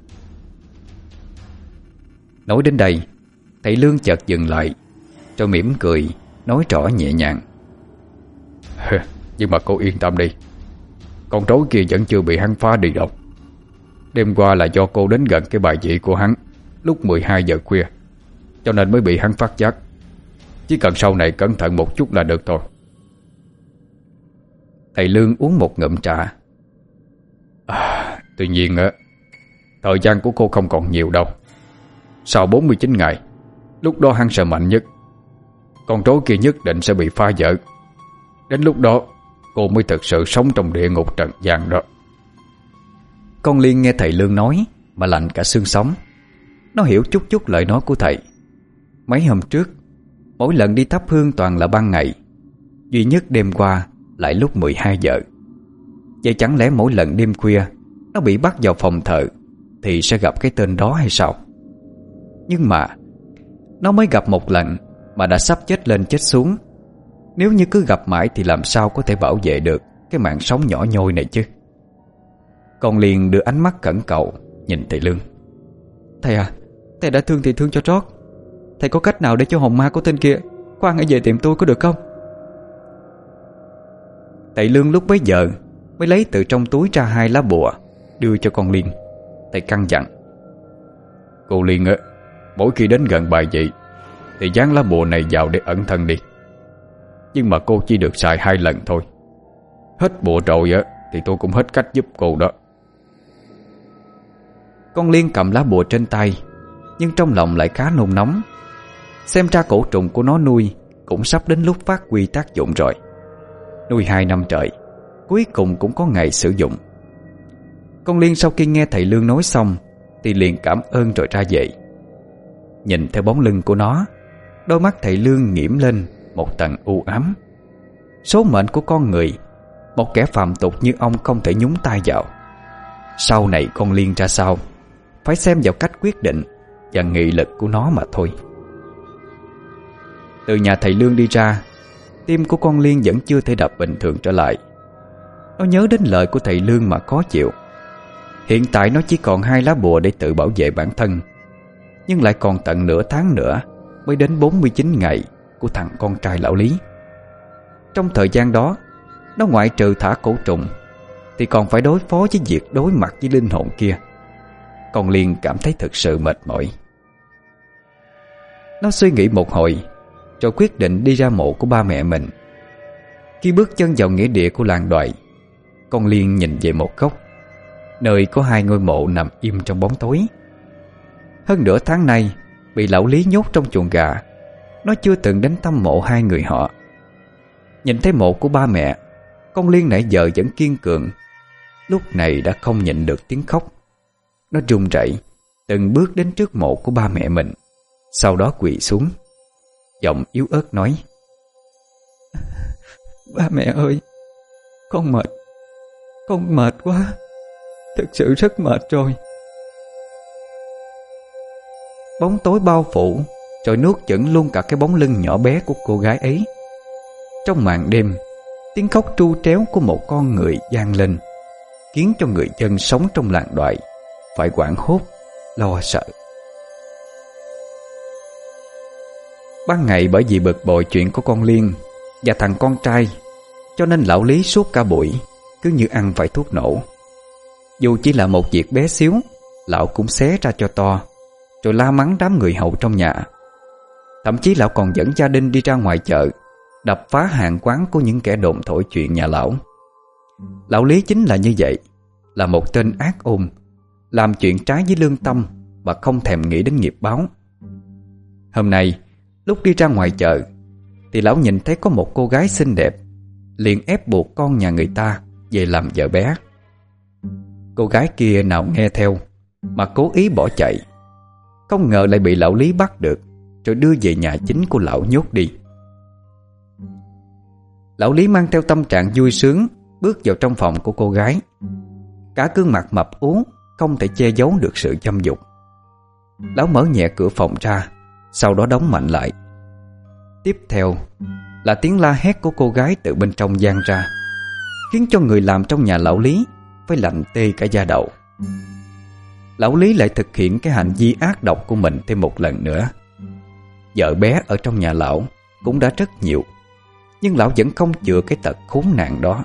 Nói đến đây, thầy Lương chợt dừng lại, rồi mỉm cười nói rõ nhẹ nhàng: "Nhưng mà cô yên tâm đi, con rối kia vẫn chưa bị hắn phá đi đâu. Đêm qua là do cô đến gần cái bài vị của hắn lúc mười hai giờ khuya, cho nên mới bị hắn phát giác. Chỉ cần sau này cẩn thận một chút là được thôi." Thầy Lương uống một ngụm trà. à, Tuy nhiên á, thời gian của cô không còn nhiều đâu. Sau bốn mươi chín ngày, lúc đó hắn sẽ mạnh nhất. Con rối kia nhất định sẽ bị phá vỡ. Đến lúc đó cô mới thực sự sống trong địa ngục trần gian đó. Con Liên nghe thầy Lương nói mà lạnh cả xương sống. Nó hiểu chút chút lời nói của thầy. Mấy hôm trước, mỗi lần đi thắp hương toàn là ban ngày, duy nhất đêm qua lại lúc mười hai giờ. Vậy chẳng lẽ mỗi lần đêm khuya nó bị bắt vào phòng thờ thì sẽ gặp cái tên đó hay sao? Nhưng mà nó mới gặp một lần mà đã sắp chết lên chết xuống. Nếu như cứ gặp mãi thì làm sao có thể bảo vệ được cái mạng sống nhỏ nhoi này chứ? Con Liên đưa ánh mắt khẩn cầu nhìn thầy Lương. Thầy à, thầy đã thương thì thương cho trót. Thầy có cách nào để cho hồn ma của tên kia khoan hãy về tìm tôi có được không? Thầy Lương lúc bấy giờ mới lấy từ trong túi ra hai lá bùa đưa cho con Liên. Thầy căn dặn: Cô Liên á, mỗi khi đến gần bài vị thì dán lá bùa này vào để ẩn thân đi. Nhưng mà cô chỉ được xài hai lần thôi. Hết bùa rồi á thì tôi cũng hết cách giúp cô đó. Con Liên cầm lá bùa trên tay, nhưng trong lòng lại khá nôn nóng. Xem ra cổ trùng của nó nuôi cũng sắp đến lúc phát huy tác dụng rồi. Nuôi hai năm trời, cuối cùng cũng có ngày sử dụng. Con Liên sau khi nghe thầy Lương nói xong thì liền cảm ơn rồi ra về. Nhìn theo bóng lưng của nó, đôi mắt thầy Lương nhiễm lên một tầng u ám. Số mệnh của con người, một kẻ phàm tục như ông không thể nhúng tay vào. Sau này con Liên ra sao, phải xem vào cách quyết định và nghị lực của nó mà thôi. Từ nhà thầy Lương đi ra, tim của con Liên vẫn chưa thể đập bình thường trở lại. Nó nhớ đến lời của thầy Lương mà khó chịu. Hiện tại nó chỉ còn hai lá bùa để tự bảo vệ bản thân, nhưng lại còn tận nửa tháng nữa mới đến bốn mươi chín ngày của thằng con trai lão Lý. Trong thời gian đó, nó ngoại trừ thả cổ trùng thì còn phải đối phó với việc đối mặt với linh hồn kia. Con Liên cảm thấy thực sự mệt mỏi. Nó suy nghĩ một hồi rồi quyết định đi ra mộ của ba mẹ mình. Khi bước chân vào nghĩa địa của làng Đoại, con Liên nhìn về một góc, nơi có hai ngôi mộ nằm im trong bóng tối. Hơn nửa tháng nay bị lão Lý nhốt trong chuồng gà, nó chưa từng đến thăm mộ hai người họ. Nhìn thấy mộ của ba mẹ, con Liên nãy giờ vẫn kiên cường, lúc này đã không nhịn được tiếng khóc. Nó run rẩy từng bước đến trước mộ của ba mẹ mình, sau đó quỳ xuống, giọng yếu ớt nói: Ba mẹ ơi, con mệt, con mệt quá, thực sự rất mệt rồi. Bóng tối bao phủ rồi nuốt chửng luôn cả cái bóng lưng nhỏ bé của cô gái ấy. Trong màn đêm, tiếng khóc tru tréo của một con người vang lên, khiến cho người dân sống trong làng Đoại phải hoảng hốt, lo sợ. Ban ngày bởi vì bực bội chuyện của con Liên và thằng con trai, cho nên lão Lý suốt cả buổi cứ như ăn phải thuốc nổ. Dù chỉ là một việc bé xíu, lão cũng xé ra cho to, rồi la mắng đám người hầu trong nhà. Thậm chí lão còn dẫn gia đình đi ra ngoài chợ, đập phá hàng quán của những kẻ đồn thổi chuyện nhà lão. Lão Lý chính là như vậy, là một tên ác ôn, làm chuyện trái với lương tâm và không thèm nghĩ đến nghiệp báo. Hôm nay, lúc đi ra ngoài chợ thì lão nhìn thấy có một cô gái xinh đẹp, liền ép buộc con nhà người ta về làm vợ bé. Cô gái kia nào nghe theo mà cố ý bỏ chạy, không ngờ lại bị lão Lý bắt được, rồi đưa về nhà chính của lão nhốt đi. Lão Lý mang theo tâm trạng vui sướng bước vào trong phòng của cô gái. Cả gương mặt mập ú không thể che giấu được sự dâm dục. Lão mở nhẹ cửa phòng ra, sau đó đóng mạnh lại. Tiếp theo là tiếng la hét của cô gái từ bên trong vang ra, khiến cho người làm trong nhà lão Lý phải lạnh tê cả da đầu. Lão Lý lại thực hiện cái hành vi ác độc của mình thêm một lần nữa. Vợ bé ở trong nhà lão cũng đã rất nhiều, nhưng lão vẫn không chữa cái tật khốn nạn đó.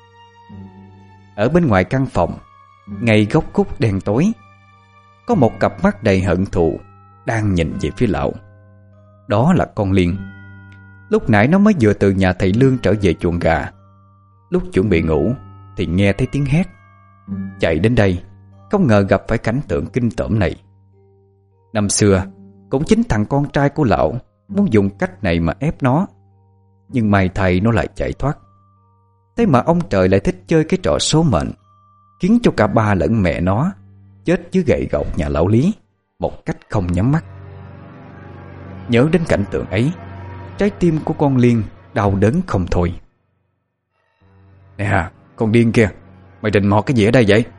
Ở bên ngoài căn phòng, ngay góc khuất đen tối, có một cặp mắt đầy hận thù đang nhìn về phía lão. Đó là con Liên. Lúc nãy nó mới vừa từ nhà thầy Lương trở về chuồng gà. Lúc chuẩn bị ngủ thì nghe thấy tiếng hét. Chạy đến đây, không ngờ gặp phải cảnh tượng kinh tởm này. Năm xưa cũng chính thằng con trai của lão muốn dùng cách này mà ép nó, nhưng may thay nó lại chạy thoát. Thế mà ông trời lại thích chơi cái trò số mệnh, khiến cho cả ba lẫn mẹ nó chết dưới gậy gộc nhà lão Lý một cách không nhắm mắt. Nhớ đến cảnh tượng ấy, trái tim của con Liên đau đớn không thôi. Nè à, con điên kia, mày định mò cái gì ở đây vậy?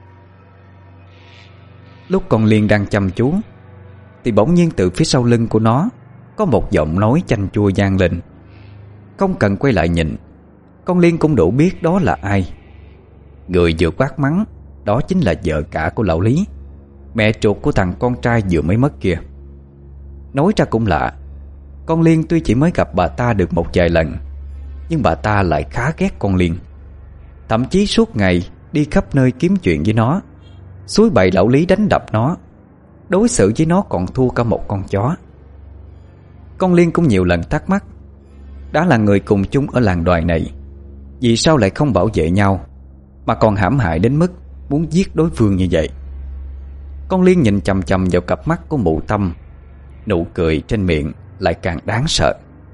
Lúc con Liên đang chăm chú thì bỗng nhiên từ phía sau lưng của nó có một giọng nói chanh chua vang lên. Không cần quay lại nhìn, con Liên cũng đủ biết đó là ai. Người vừa quát mắng đó chính là vợ cả của lão Lý, mẹ ruột của thằng con trai vừa mới mất kia. Nói ra cũng lạ, con Liên tuy chỉ mới gặp bà ta được một vài lần, nhưng bà ta lại khá ghét con Liên. Thậm chí suốt ngày đi khắp nơi kiếm chuyện với nó, xúi bậy lão Lý đánh đập nó, đối xử với nó còn thua cả một con chó. Con Liên cũng nhiều lần thắc mắc, đã là người cùng chung ở làng đoài này, vì sao lại không bảo vệ nhau, mà còn hãm hại đến mức muốn giết đối phương như vậy. Con Liên nhìn chằm chằm vào cặp mắt của mụ Tâm, nụ cười trên miệng lại càng đáng sợ.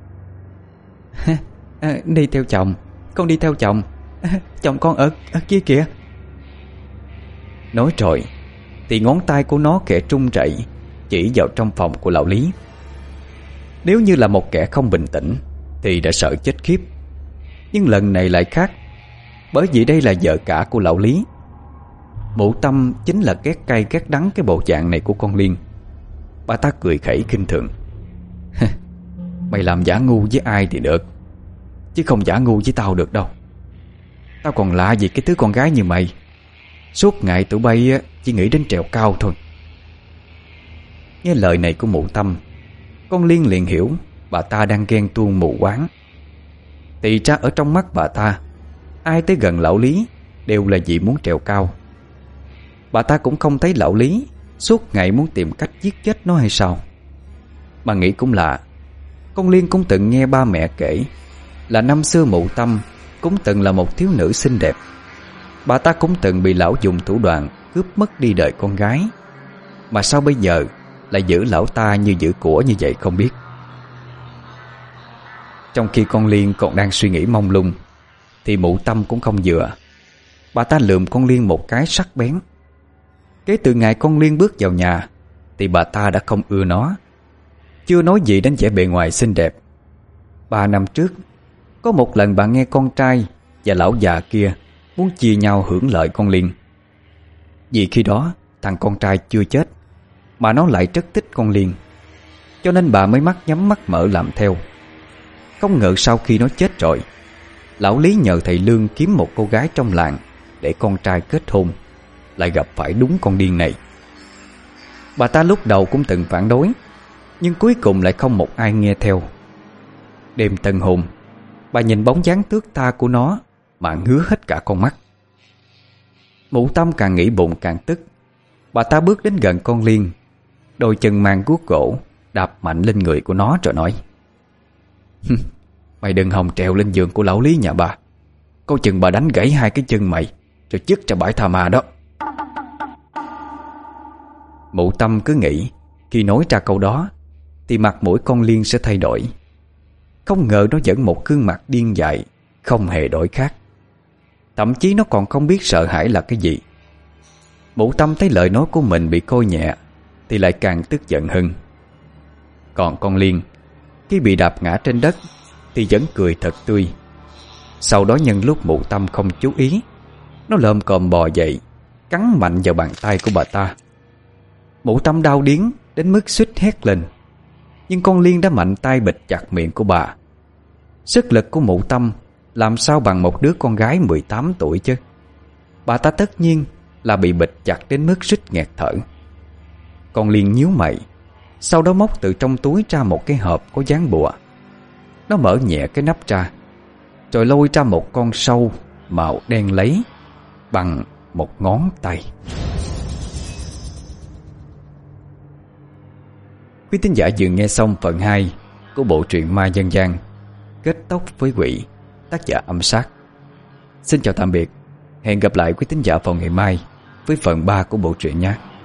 à, Đi theo chồng, con đi theo chồng, à, chồng con ở, ở kia kìa. Nói rồi thì ngón tay của nó kẻ trung rẩy chỉ vào trong phòng của lão Lý. Nếu như là một kẻ không bình tĩnh thì đã sợ chết khiếp, nhưng lần này lại khác, bởi vì đây là vợ cả của lão Lý. Mụ Tâm chính là ghét cay ghét đắng cái bộ dạng này của con Liên. Bà ta cười khẩy khinh thường. Mày làm giả ngu với ai thì được, chứ không giả ngu với tao được đâu. Tao còn lạ gì cái thứ con gái như mày, suốt ngày tụi bay chỉ nghĩ đến trèo cao thôi. Nghe lời này của mụ Tâm, con Liên liền hiểu bà ta đang ghen tuông mù quáng. Thì ra ở trong mắt bà ta, ai tới gần lão Lý đều là vì muốn trèo cao. Bà ta cũng không thấy lão Lý suốt ngày muốn tìm cách giết chết nó hay sao. Mà nghĩ cũng lạ, con Liên cũng từng nghe ba mẹ kể là năm xưa mụ Tâm cũng từng là một thiếu nữ xinh đẹp. Bà ta cũng từng bị lão dùng thủ đoạn cướp mất đi đời con gái, mà sao bây giờ lại giữ lão ta như giữ của như vậy không biết. Trong khi con Liên còn đang suy nghĩ mông lung thì mụ Tâm cũng không vừa. Bà ta lườm con Liên một cái sắc bén. Kể từ ngày con Liên bước vào nhà thì bà ta đã không ưa nó, chưa nói gì đến vẻ bề ngoài xinh đẹp. Ba năm trước, có một lần bà nghe con trai và lão già kia muốn chia nhau hưởng lợi con Liên. Vì khi đó thằng con trai chưa chết, mà nó lại rất thích con Liên, cho nên bà mới mắt nhắm mắt mở làm theo. Không ngờ sau khi nó chết rồi, lão Lý nhờ thầy Lương kiếm một cô gái trong làng để con trai kết hôn, lại gặp phải đúng con điên này. Bà ta lúc đầu cũng từng phản đối, nhưng cuối cùng lại không một ai nghe theo. Đêm tân hôn, bà nhìn bóng dáng tước tha của nó mà ngứa hết cả con mắt. Mụ Tâm càng nghĩ bụng càng tức. Bà ta bước đến gần con Liên, đôi chân mang guốc gỗ đạp mạnh lên người của nó rồi nói: Mày đừng hòng trèo lên giường của lão Lý nhà bà, câu chừng bà đánh gãy hai cái chân mày rồi dứt ra bãi tha ma đó. Mụ Tâm cứ nghĩ khi nói ra câu đó thì mặt mũi con Liên sẽ thay đổi. Không ngờ nó vẫn một gương mặt điên dại, không hề đổi khác. Thậm chí nó còn không biết sợ hãi là cái gì. Mụ Tâm thấy lời nói của mình bị coi nhẹ thì lại càng tức giận hơn. Còn con Liên, khi bị đạp ngã trên đất thì vẫn cười thật tươi. Sau đó nhân lúc mụ Tâm không chú ý, nó lồm cồm bò dậy, cắn mạnh vào bàn tay của bà ta. Mụ Tâm đau điếng đến mức suýt hét lên, nhưng con Liên đã mạnh tay bịt chặt miệng của bà. Sức lực của mụ Tâm làm sao bằng một đứa con gái mười tám tuổi chứ. Bà ta tất nhiên là bị bịt chặt đến mức suýt nghẹt thở. Con Liên nhíu mày, sau đó móc từ trong túi ra một cái hộp có dán bùa. Nó mở nhẹ cái nắp ra, rồi lôi ra một con sâu màu đen lấy bằng một ngón tay. Quý thính giả vừa nghe xong phần hai của bộ truyện ma dân gian Kết tóc với quỷ, tác giả Âm Sát. Xin chào tạm biệt. Hẹn gặp lại quý thính giả vào ngày mai với phần ba của bộ truyện nhé.